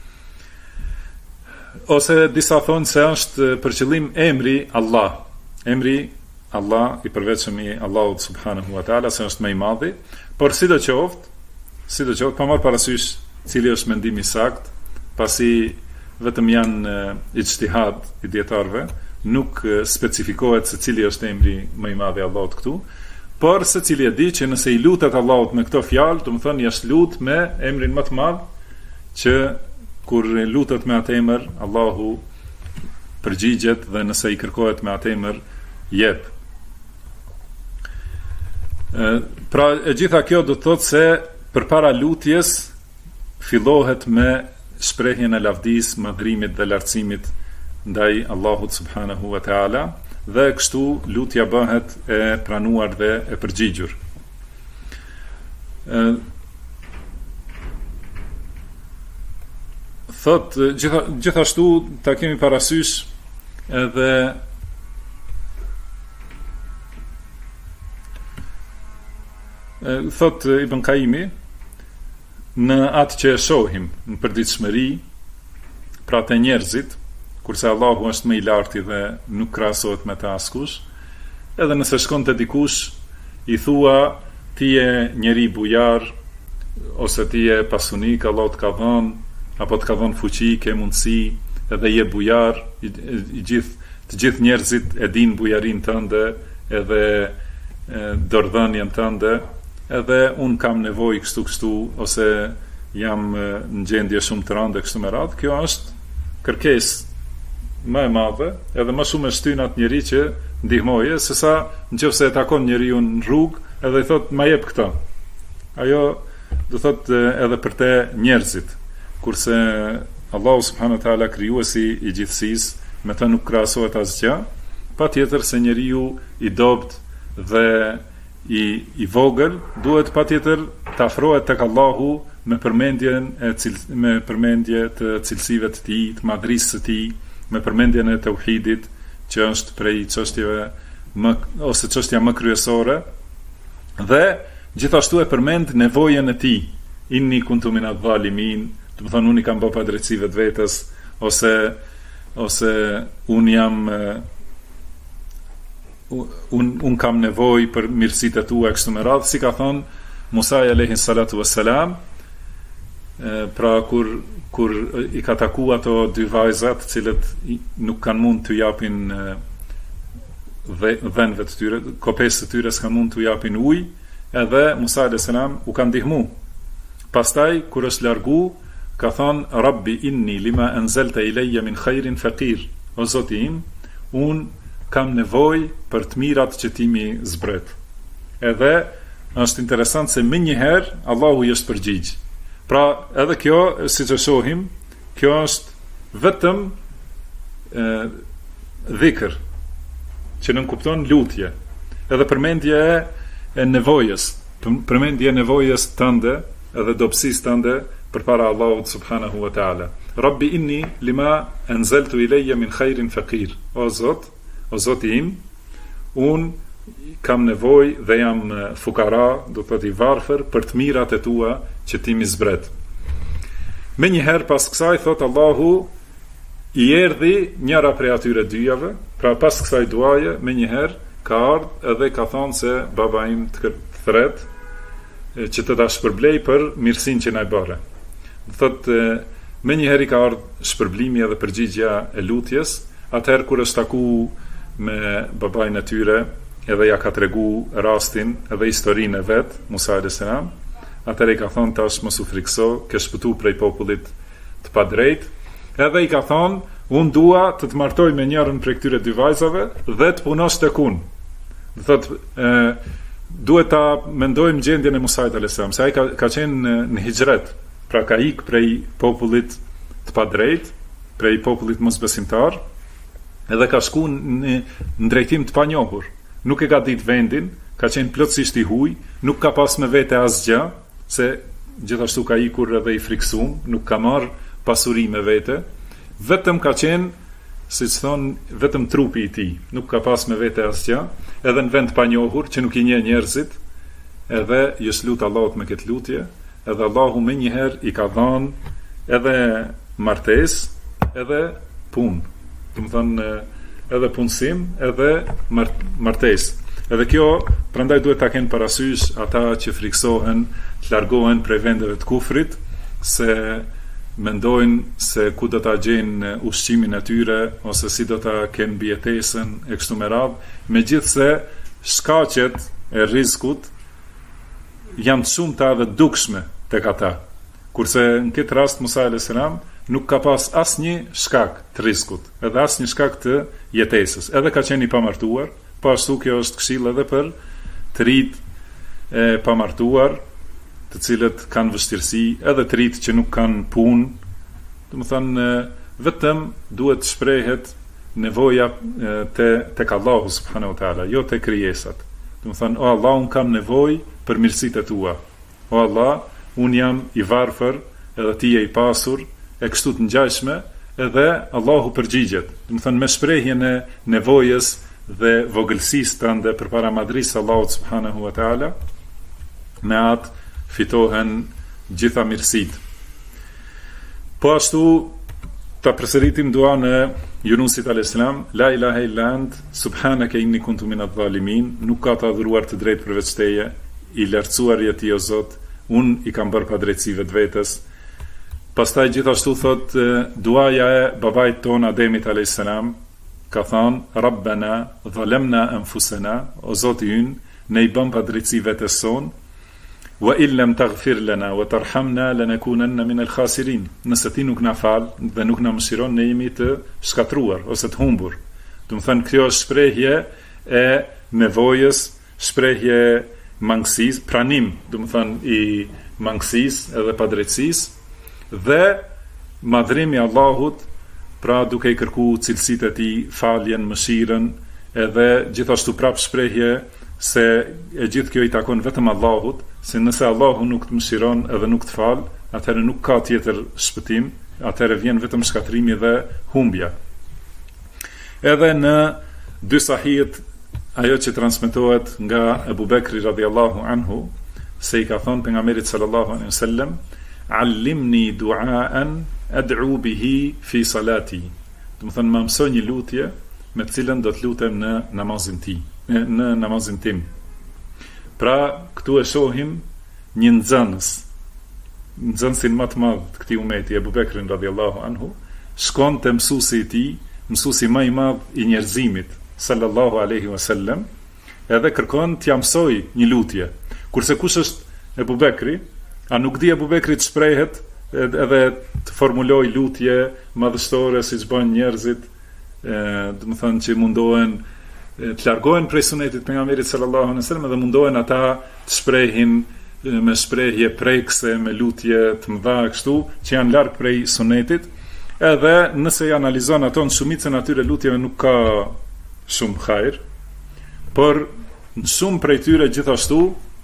Ose disa thonë se është për qëllim emri Allah. Emri Allah i përveçëm i Allahut subhanahu wa taala se është më i madhi, por sidoqoftë pa marrë parasysh cili është mendimi sakt, pasi vetëm janë ijtihad i dietarëve, nuk specifikohet se cili është emri më i madh i Allahut këtu, por secili e di që nëse i lutet Allahut me këto fjalë, do të thonë ja lut me emrin më të madh, që kur lutet me atë emër, Allahu përgjigjet dhe nëse i kërkohet me atë emër, jep. Pra e gjitha kjo do të thotë se përpara lutjes fillohet me shprehjen e lavdis, madhrimit dhe lartësimit ndaj Allahut subhanahu wa taala, dhe kështu lutja bëhet e pranuar dhe e përgjigjur. Thot gjithashtu ta kemi parasysh edhe thot Ibn Kaimi, në atë që e shohim në përditshmëri, pra te njerëzit, kurse Allahu është më i larti dhe nuk krahasohet me të askush, edhe nëse shkon te dikush i thua ti je njeri bujar, ose ti je pasunik, Allah të ka dhënë, apo të ka dhënë fuqi, ke mundësi, edhe je bujar, të gjithë njerëzit e din bujarin tënde, edhe dordhënien tënde, edhe un kam nevojë kështu, ose jam në gjendje shumë të rëndë kështu me radhë. Kjo është kërkesë më e madhe, edhe më shumë e shtyn atë njeri që ndihmoje, sesa nëse e takon njeriu në rrugë, edhe i thot ma jep këtë. Ajo do thot edhe për te njerëzit, kurse Allahu subhanahu wa taala krijuesi i gjithësisë, me të nuk krahasohet asgjë, patjetër se njeriu i dobët dhe i vogël duhet patjetër të afrohet tek Allahu me përmendje të cilësive të tij, të madhrisë së tij, me përmendjen e tauhidit, që është prej çështjeve ose çështja më kryesore, dhe gjithashtu e përmend nevojën e tij. Inni kuntu minadh dhalimin, do të thonë unë kam bërë padrejtësi vetvetes, ose unë jam un kam nevojë për mirësitë tua kështu me radhë, si ka thonë Musa alayhi salatu wassalam, pra kur i ka taku ato dy vajzat, të cilët nuk kanë mund të japin dhenve të tyre, kopesë të tyre s'kan mund të japin ujë, edhe Musa alayhi salam u ka ndihmu. Pastaj kur është largu, ka thonë Rabbi inni lima anzalta ilayya min khairin faqir, o Zoti im, un kam nevojë për të mirat që ti mi zbret. Edhe është interesant se më njëherë Allahu i është përgjigj. Pra edhe kjo, siç e shohim, kjo është vetëm dhikr, që nën kupton lutje, edhe përmendje e nevojës, përmendje e nevojës tënde, edhe dobësisë tënde përpara Allahut subhanahu wa taala. Rabbi inni lima anzaltu ilayya min khairin faqir. O Zoti im, un kam nevojë dhe jam fukara, do të thotë i varfër për të mirat e tua që ti mi zbret. Me njëherë pas kësaj thot Allahu i erdhi njëra prej atyre dyjave, pra pas kësaj duaje me njëherë ka ardhur edhe ka thonë se baba im të thret, që të ta shpërblej për mirësinë që na e bëre. Thotë me njëherë ka ardhur shpërblimi edhe përgjigjja e lutjes, atëherë kur është taku me babain e tyre, edhe ja ka tregu rastin edhe historinë e vet, Musa alayhis salam, atëherë i ka thonë tash mos u frikso, ke shpëtu prej popullit të padrejt, edhe i ka thonë, unë dua të të martoj me njërën prej këtyre dy vajzave dhe të punosh tek unë. Thotë, duhet ta mendojmë gjendjen e Musait alayhis salam, se ai ka qenë në hijret, pra ka ik prej popullit të padrejt, prej popullit mosbesimtar, edhe ka shku në drejtim të panjohur. Nuk e ka ditë vendin, ka qenë plotësisht i huj, nuk ka pas me vete asgjë, se gjithashtu ka ikur edhe i friksum, nuk ka marrë pasuri me vete, vetëm ka qenë, siç thon, vetëm trupi i tij, nuk ka pas me vete asgjë, edhe në vend panjohur që nuk i njeh njerëzit, edhe jës lut Allahut me këtë lutje, edhe Allahu më njëherë i ka dhënë edhe martesë, edhe punë. Do të thonë edhe punësim, edhe martesë. Edhe kjo, prandaj duhet ta kenë parasysh ata që friksohen, të largohen prej vendeve të kufrit, se mendojnë se ku do ta gjejnë ushqimin e tyre ose si do ta kenë mbijetesën e kështu me radhë, megjithse shkaqet e rrezikut janë të shumta dhe dukshme tek ata. Kurse në këtë rast Musa alayhis salam nuk ka pas asnjë shkak të rrezikut, edhe asnjë shkak të jetesës. Edhe ka qenë i pamartuar, po ashtu kjo është këshill edhe për të rit e pamartuar, të cilët kanë vështirësi, edhe të rit që nuk kanë punë. Domethënë vetëm duhet të shprehet nevoja tek Allahu subhanahu wa taala, jo tek krijesat. Domethënë, o Allah, un kam nevojë për mirësitë tua. O Allah, un jam i varfër, edhe ti je i pasur, e kështu të ngjashme, edhe Allahu përgjigjet. Domethënë me shprehjen e nevojës dhe vogëlsisë tënde përpara madhrisë Allahut subhanahu wa taala, me atë fitohen gjitha mirësitë. Po ashtu ta përsëritim duan e Yunusit alayhis salam, la ilaha illa ant, subhanaka inni kuntu minadh dhalimin, nuk ka të adhuruar të drejtë përveç teje, i lartësuar je ti o Zot, unë i kam bërë padrejtësi vetvetes. Pastaj gjithashtu thot duaja e babait ton Ademit alayhis salam, ka thënë Rabbana dhalamna anfusana, o Zoti ynë, ne i bëm padrejtësi vetes son, wa illam taghfir lana wa tarhamna lanakunanna min al-khasirin. Nëse ti nuk na fal dhe nuk na mëshiron, ne jemi të shkatruar ose të humbur. Do të thënë kjo është shprehje e nevojës, shprehje mangësisë, pranim, do të thënë i mangësisë edhe padrejtësisë dhe madhrimi i Allahut, pra duke i kërkuar cilësitë e tij, faljen, mëshirën, edhe gjithashtu prap shprehje se e gjithë kjo i takon vetëm Allahut, se nëse Allahu nuk të mëshiron edhe nuk të fal, atëherë nuk ka tjetër shpëtim, atëherë vjen vetëm shkatrimi dhe humbja. Edhe në dy sahihet ajo që transmetohet nga Ebu Bekri radhiyallahu anhu, se i ka thonë pejgamberit sallallahu alaihi wasallam, allimni du'aan ad'u bihi fi salati. Do të thonë më mësoj një lutje me të cilën do të lutem në namazin tim. Pra, këtu e shohim një nxënësin më të madh të këtij umeti, Ebu Bekrin radhiyallahu anhu, shkon te mësuesi i tij, mësuesi më i madh i njerëzimit, sallallahu alaihi wasallam, edhe kërkon t'ia mësoj një lutje. Kurse kush është Ebu Bekri, a nuk di Ebu Bekri të shprehet edhe të formuloj lutje madhështore siç bën njerëzit, do të thonë që mundohen të largohen prej sunetit pejgamberit sallallahu alaihi wasallam dhe mundohen ata të shprehin me shprehje prekse, me lutje të mëdha kështu që janë larg prej sunetit. Edhe nëse i analizon ato, në shumicën atyre lutjeve nuk ka shumë hajër, por në shumë prej tyre gjithashtu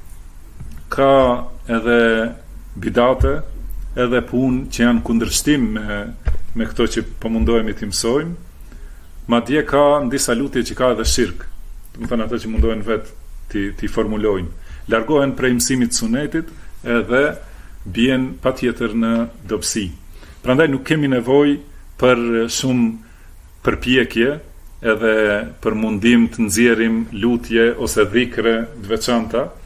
ka edhe bidate, edhe punë që janë kundërshtim me këto që po mundohemi t'i mësojmë. Madje ka në disa lutje që ka edhe shirk, do të thënë ato që mundohen vetë ti formulojnë, largohen prej mësimit sunetit edhe bien patjetër në dobësi. Prandaj nuk kemi nevojë për shumë përpjekje edhe për mundim të nxjerrim lutje ose dhikre të veçanta,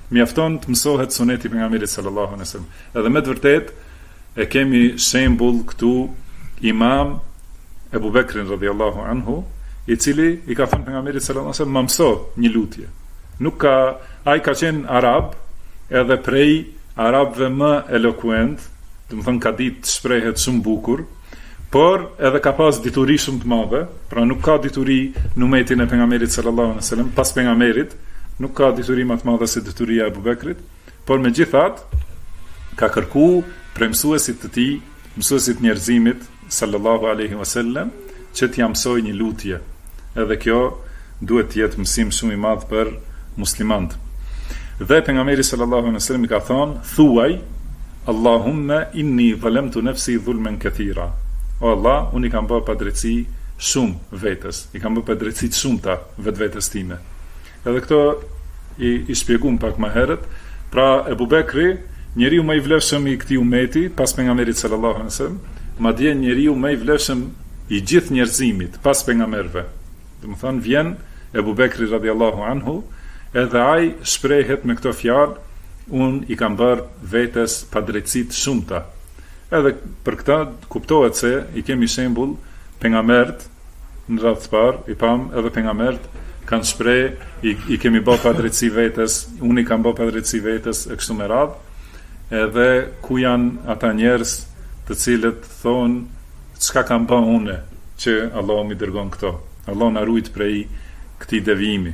mjafton të mësohet suneti pejgamberit sallallahu alaihi wasallam. Edhe me të vërtet e kemi shembull këtu Imam Ebu Bekrin radhiyallahu anhu, i cili i ka thënë pejgamberit sallallahu alaihi wasallam, më mëso një lutje. Nuk ka, ai ka qenë arab, edhe prej arabëve më eloquent, do të thënë ka ditë të shprehet shumë bukur, por edhe ka pas dituri shumë të madhe, pra nuk ka dituri në umetin e pejgamberit sallallahu alaihi wasallam, pas pejgamberit nuk ka dituri më të madhe se dituria e Abu Bekrit, por megjithatë ka kërku prej mësuesit të tij, mësuesit njerëzimit sallallahu alaihi wasallam, që t'ia mësoj një lutje. Edhe kjo duhet të jetë mësim shumë i madh për muslimanët. Dhe pejgamberi sallallahu alaihi wasallam i ka thonë, thuaj Allahumma inni zalamtu nafsi dhulman kathira. O Allah, unë i kam bërë padrejti shumë vetes, i kam bërë padrejti të shumta vetvetes time. Edhe këto i shpjegum pak më herët. Pra Ebu Bekri, njeriu më i vlefshëm i këtij umeti pas pejgamberit sallallahu alaihi wasallam, madje njeriu më i vlefshëm i gjithë njerëzimit pas pejgamberëve. Do të thonë vjen Ebu Bekri radhiyallahu anhu, edhe ai shprehet me këto fjalë, unë i kam bërë vetes padrejti të shumta. Edhe për këtë kuptohet se i kemi shembull pejgamberët në radhë të parë, i pam edhe pejgamberët kanë shpreh, i kemi bërë padrejti vetes, unë i kam bërë padrejti vetes e kështu me radhë. Edhe ku janë ata njerëz të cilët thonë çka kam bën unë që Allahu më dërgon këto. Allahu na ruaj prej këtij devijimi.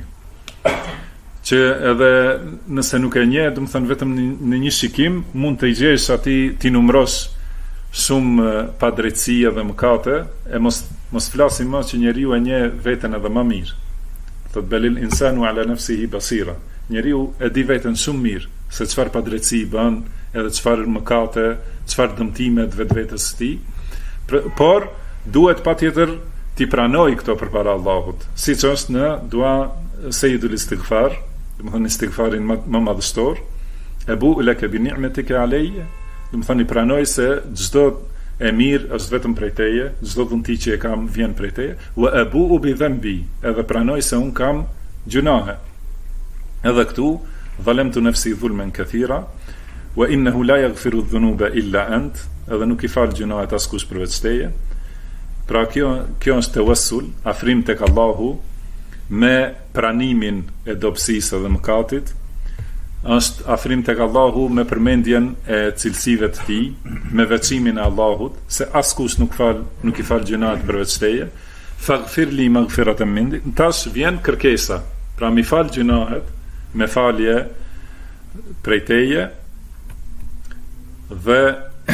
Që edhe nëse nuk e njeh, do të thënë vetëm në një shikim mund të i gjesh aty ti numërosh shumë padrejtësi dhe mëkate, e mos flasim më që njeriu e njeh veten edhe më mirë. Thot belil insanu ala nafsihi basira. Njeriu e di veten shumë mirë se çfarë padrejtësi bën, edhe çfarë mëkate, çfarë dëmtime të vetvetes së tij. Por duhet patjetër ti pranoj këto përpara Allahut, siç është në dua Sayyidul Istighfar, do të thonë istighfarin më madhështor, ebu laka bi ni'matika alayya, do të thonë pranoj se çdo e mirë është vetëm prej teje, çdo dhunti që e kam vjen prej teje, wa abu bi dhanbi, edhe pranoj se un kam gjunahe. Edhe këtu zalamtu nafsi dhulman kathira, wa innahu la yaghfiru dhunuba illa ant, edhe nuk i fal gjunahet askush përveç teje. Pra kjo është tawassul, afrim tek Allahu me pranimin e dobësisë dhe mëkatit, është afrim tek Allahu me përmendjen e cilësive të tij, me veçimin e Allahut, se askush nuk i fal gjunahet përveç teje. Faghfir li maghfiratan mindi. Tash vjen kërkesa, pra mi fal gjunahet me falje prej teje, dhe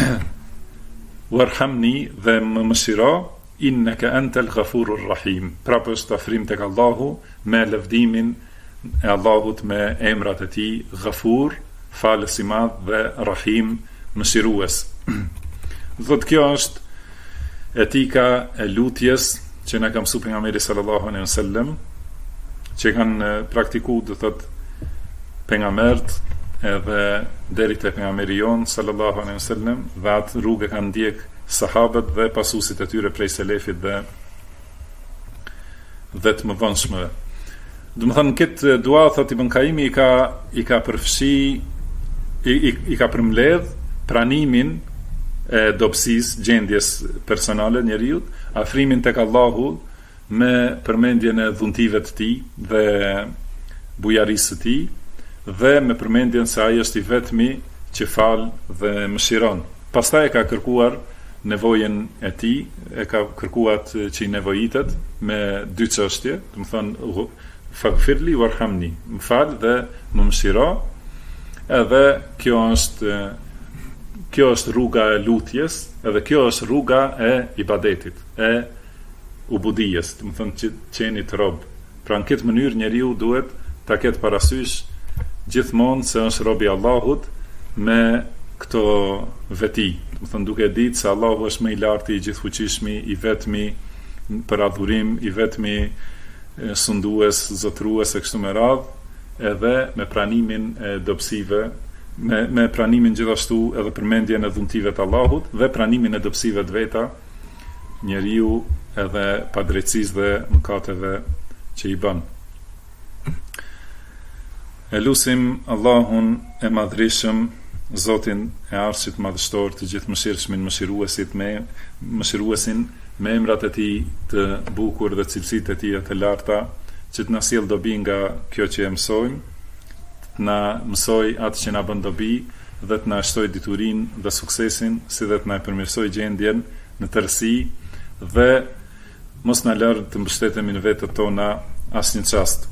warhamni dhe më mëshiro, innaka antal ghafurur rahim. Pra është afrim tek Allahu me lëvdimin e Allahut, me emrat e tij Ghafur, falës i madh, dhe Rahim, mëshirues. Thotë kjo është etika e lutjes që na ka mësuar pejgamberi sallallahu alaihi wasallam, që kanë praktikuar, do thotë, pejgamberët edhe deri te pejgamberi jon sallallahu alaihi wasallam, dhe atë rrugë kanë ndjek sahabët dhe pasuesit e tyre prej selefit dhe të mëvonshmëve. Do të thonë këtë dua, thotë Ibn Kaimi i ka përfshi, i ka përmbledh pranimin e dobësisë, gjendjes personale njeriu, afrimin tek Allahu me përmendjen e dhuntive të tij dhe bujarisë së tij, dhe me përmendjen se ai është i vetmi që fal dhe mëshiron. Pastaj e ka kërkuar nevojën e tij, e ka kërkuar që i nevojitet me dy çështje, do të thonë faghfirli warhamni, më fal dhe më mëshiro. Edhe kjo është rruga e lutjes, edhe kjo është rruga e ibadetit, e ubudijes, do të thonë që qenit rob. Pra në këtë mënyrë njeriu duhet ta ketë parasysh gjithmonë se është robi i Allahut me këto veti, do të thonë duke ditë se Allahu është më i lartë, i gjithfuqishmi, i vetmi për adhurim, i vetmi sundues, zotrues e kështu me radhë, edhe me pranimin e dobësive, me pranimin gjithashtu edhe përmendjen e dhuntive të Allahut, dhe pranimin e dobësive të veta njeriu, edhe padrejtësisë dhe mëkateve që i bën. E lusim Allahun e madhrishëm, Zotin e Arshit madhështor, të gjithë mëshirshmin, mëshiruesin me emrat e tij të bukur dhe cilësitë e tij të larta, që të na sjell dobi nga kjo që e mësojmë, të na mësoj atë që na bën dobi dhe të na shtoj diturinë dhe suksesin, si dhe të na përmirësoj gjendjen në tërësi dhe mos na lërë të mbështetemi në vetët tona asnjë çast.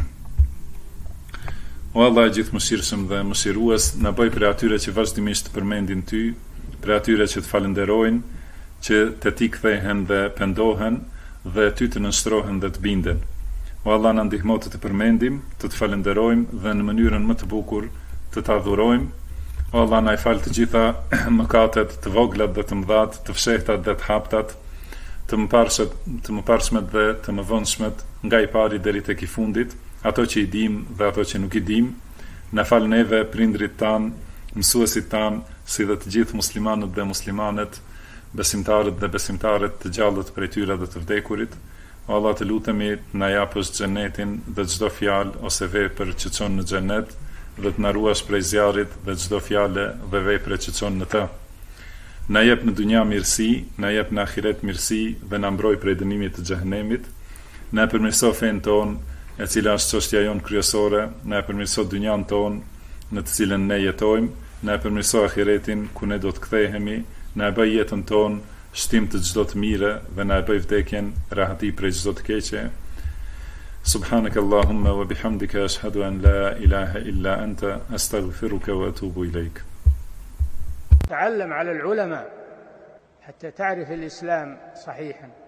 O Allah i gjithë mëshirshëm dhe mëshirues, na bëj për atyre që vazhdimisht përmendin ty, për atyre që të falenderojnë, që të ti kthehen dhe pendohen dhe ty të nënshtrohen dhe të binden. O Allah na ndihmo të përmendim, të falenderojmë dhe në mënyrën më të bukur të ta adhurojmë. O Allah na i fal të gjitha mëkatet, të voglat dhe të mëdhat, të fshehtat dhe të haptat, të mëparshmet dhe të mëvonshmet, nga i pari deri tek i fundit, ato që i dim dhe ato që nuk i dim. Na fal neve, prindrit tan, mësuesit tan, si dhe të gjithë muslimanët dhe muslimanet, besimtarët dhe besimtaret të gjallët prej tyre dhe të vdekurit. O Allah, të lutemi na japësh xhenetin dhe çdo fjalë ose vepër që çon në xhenet, dhe të na ruash prej zjarrit dhe çdo fjalë dhe vepre që çon në të. Na jep në dunja mirësi, na jep në ahiret mirësi dhe na mbroj prej dënimit të xhehenemit. Na përmirëso fen ton, e cila është çështja jonë kryesore, na përmirëso dunjan ton në të cilën ne jetojmë, na përmirëso ahiretin ku ne do të kthehemi, na bëj jetën ton shtim të çdo të mire dhe na bëj vdekjen rahati prej çdo të keqe. Subhanaka Allahumma wa bihamdika ashhadu an la ilaha illa anta astaghfiruka wa atubu ilaik. تعلم على العلماء حتى تعرف الإسلام صحيحا.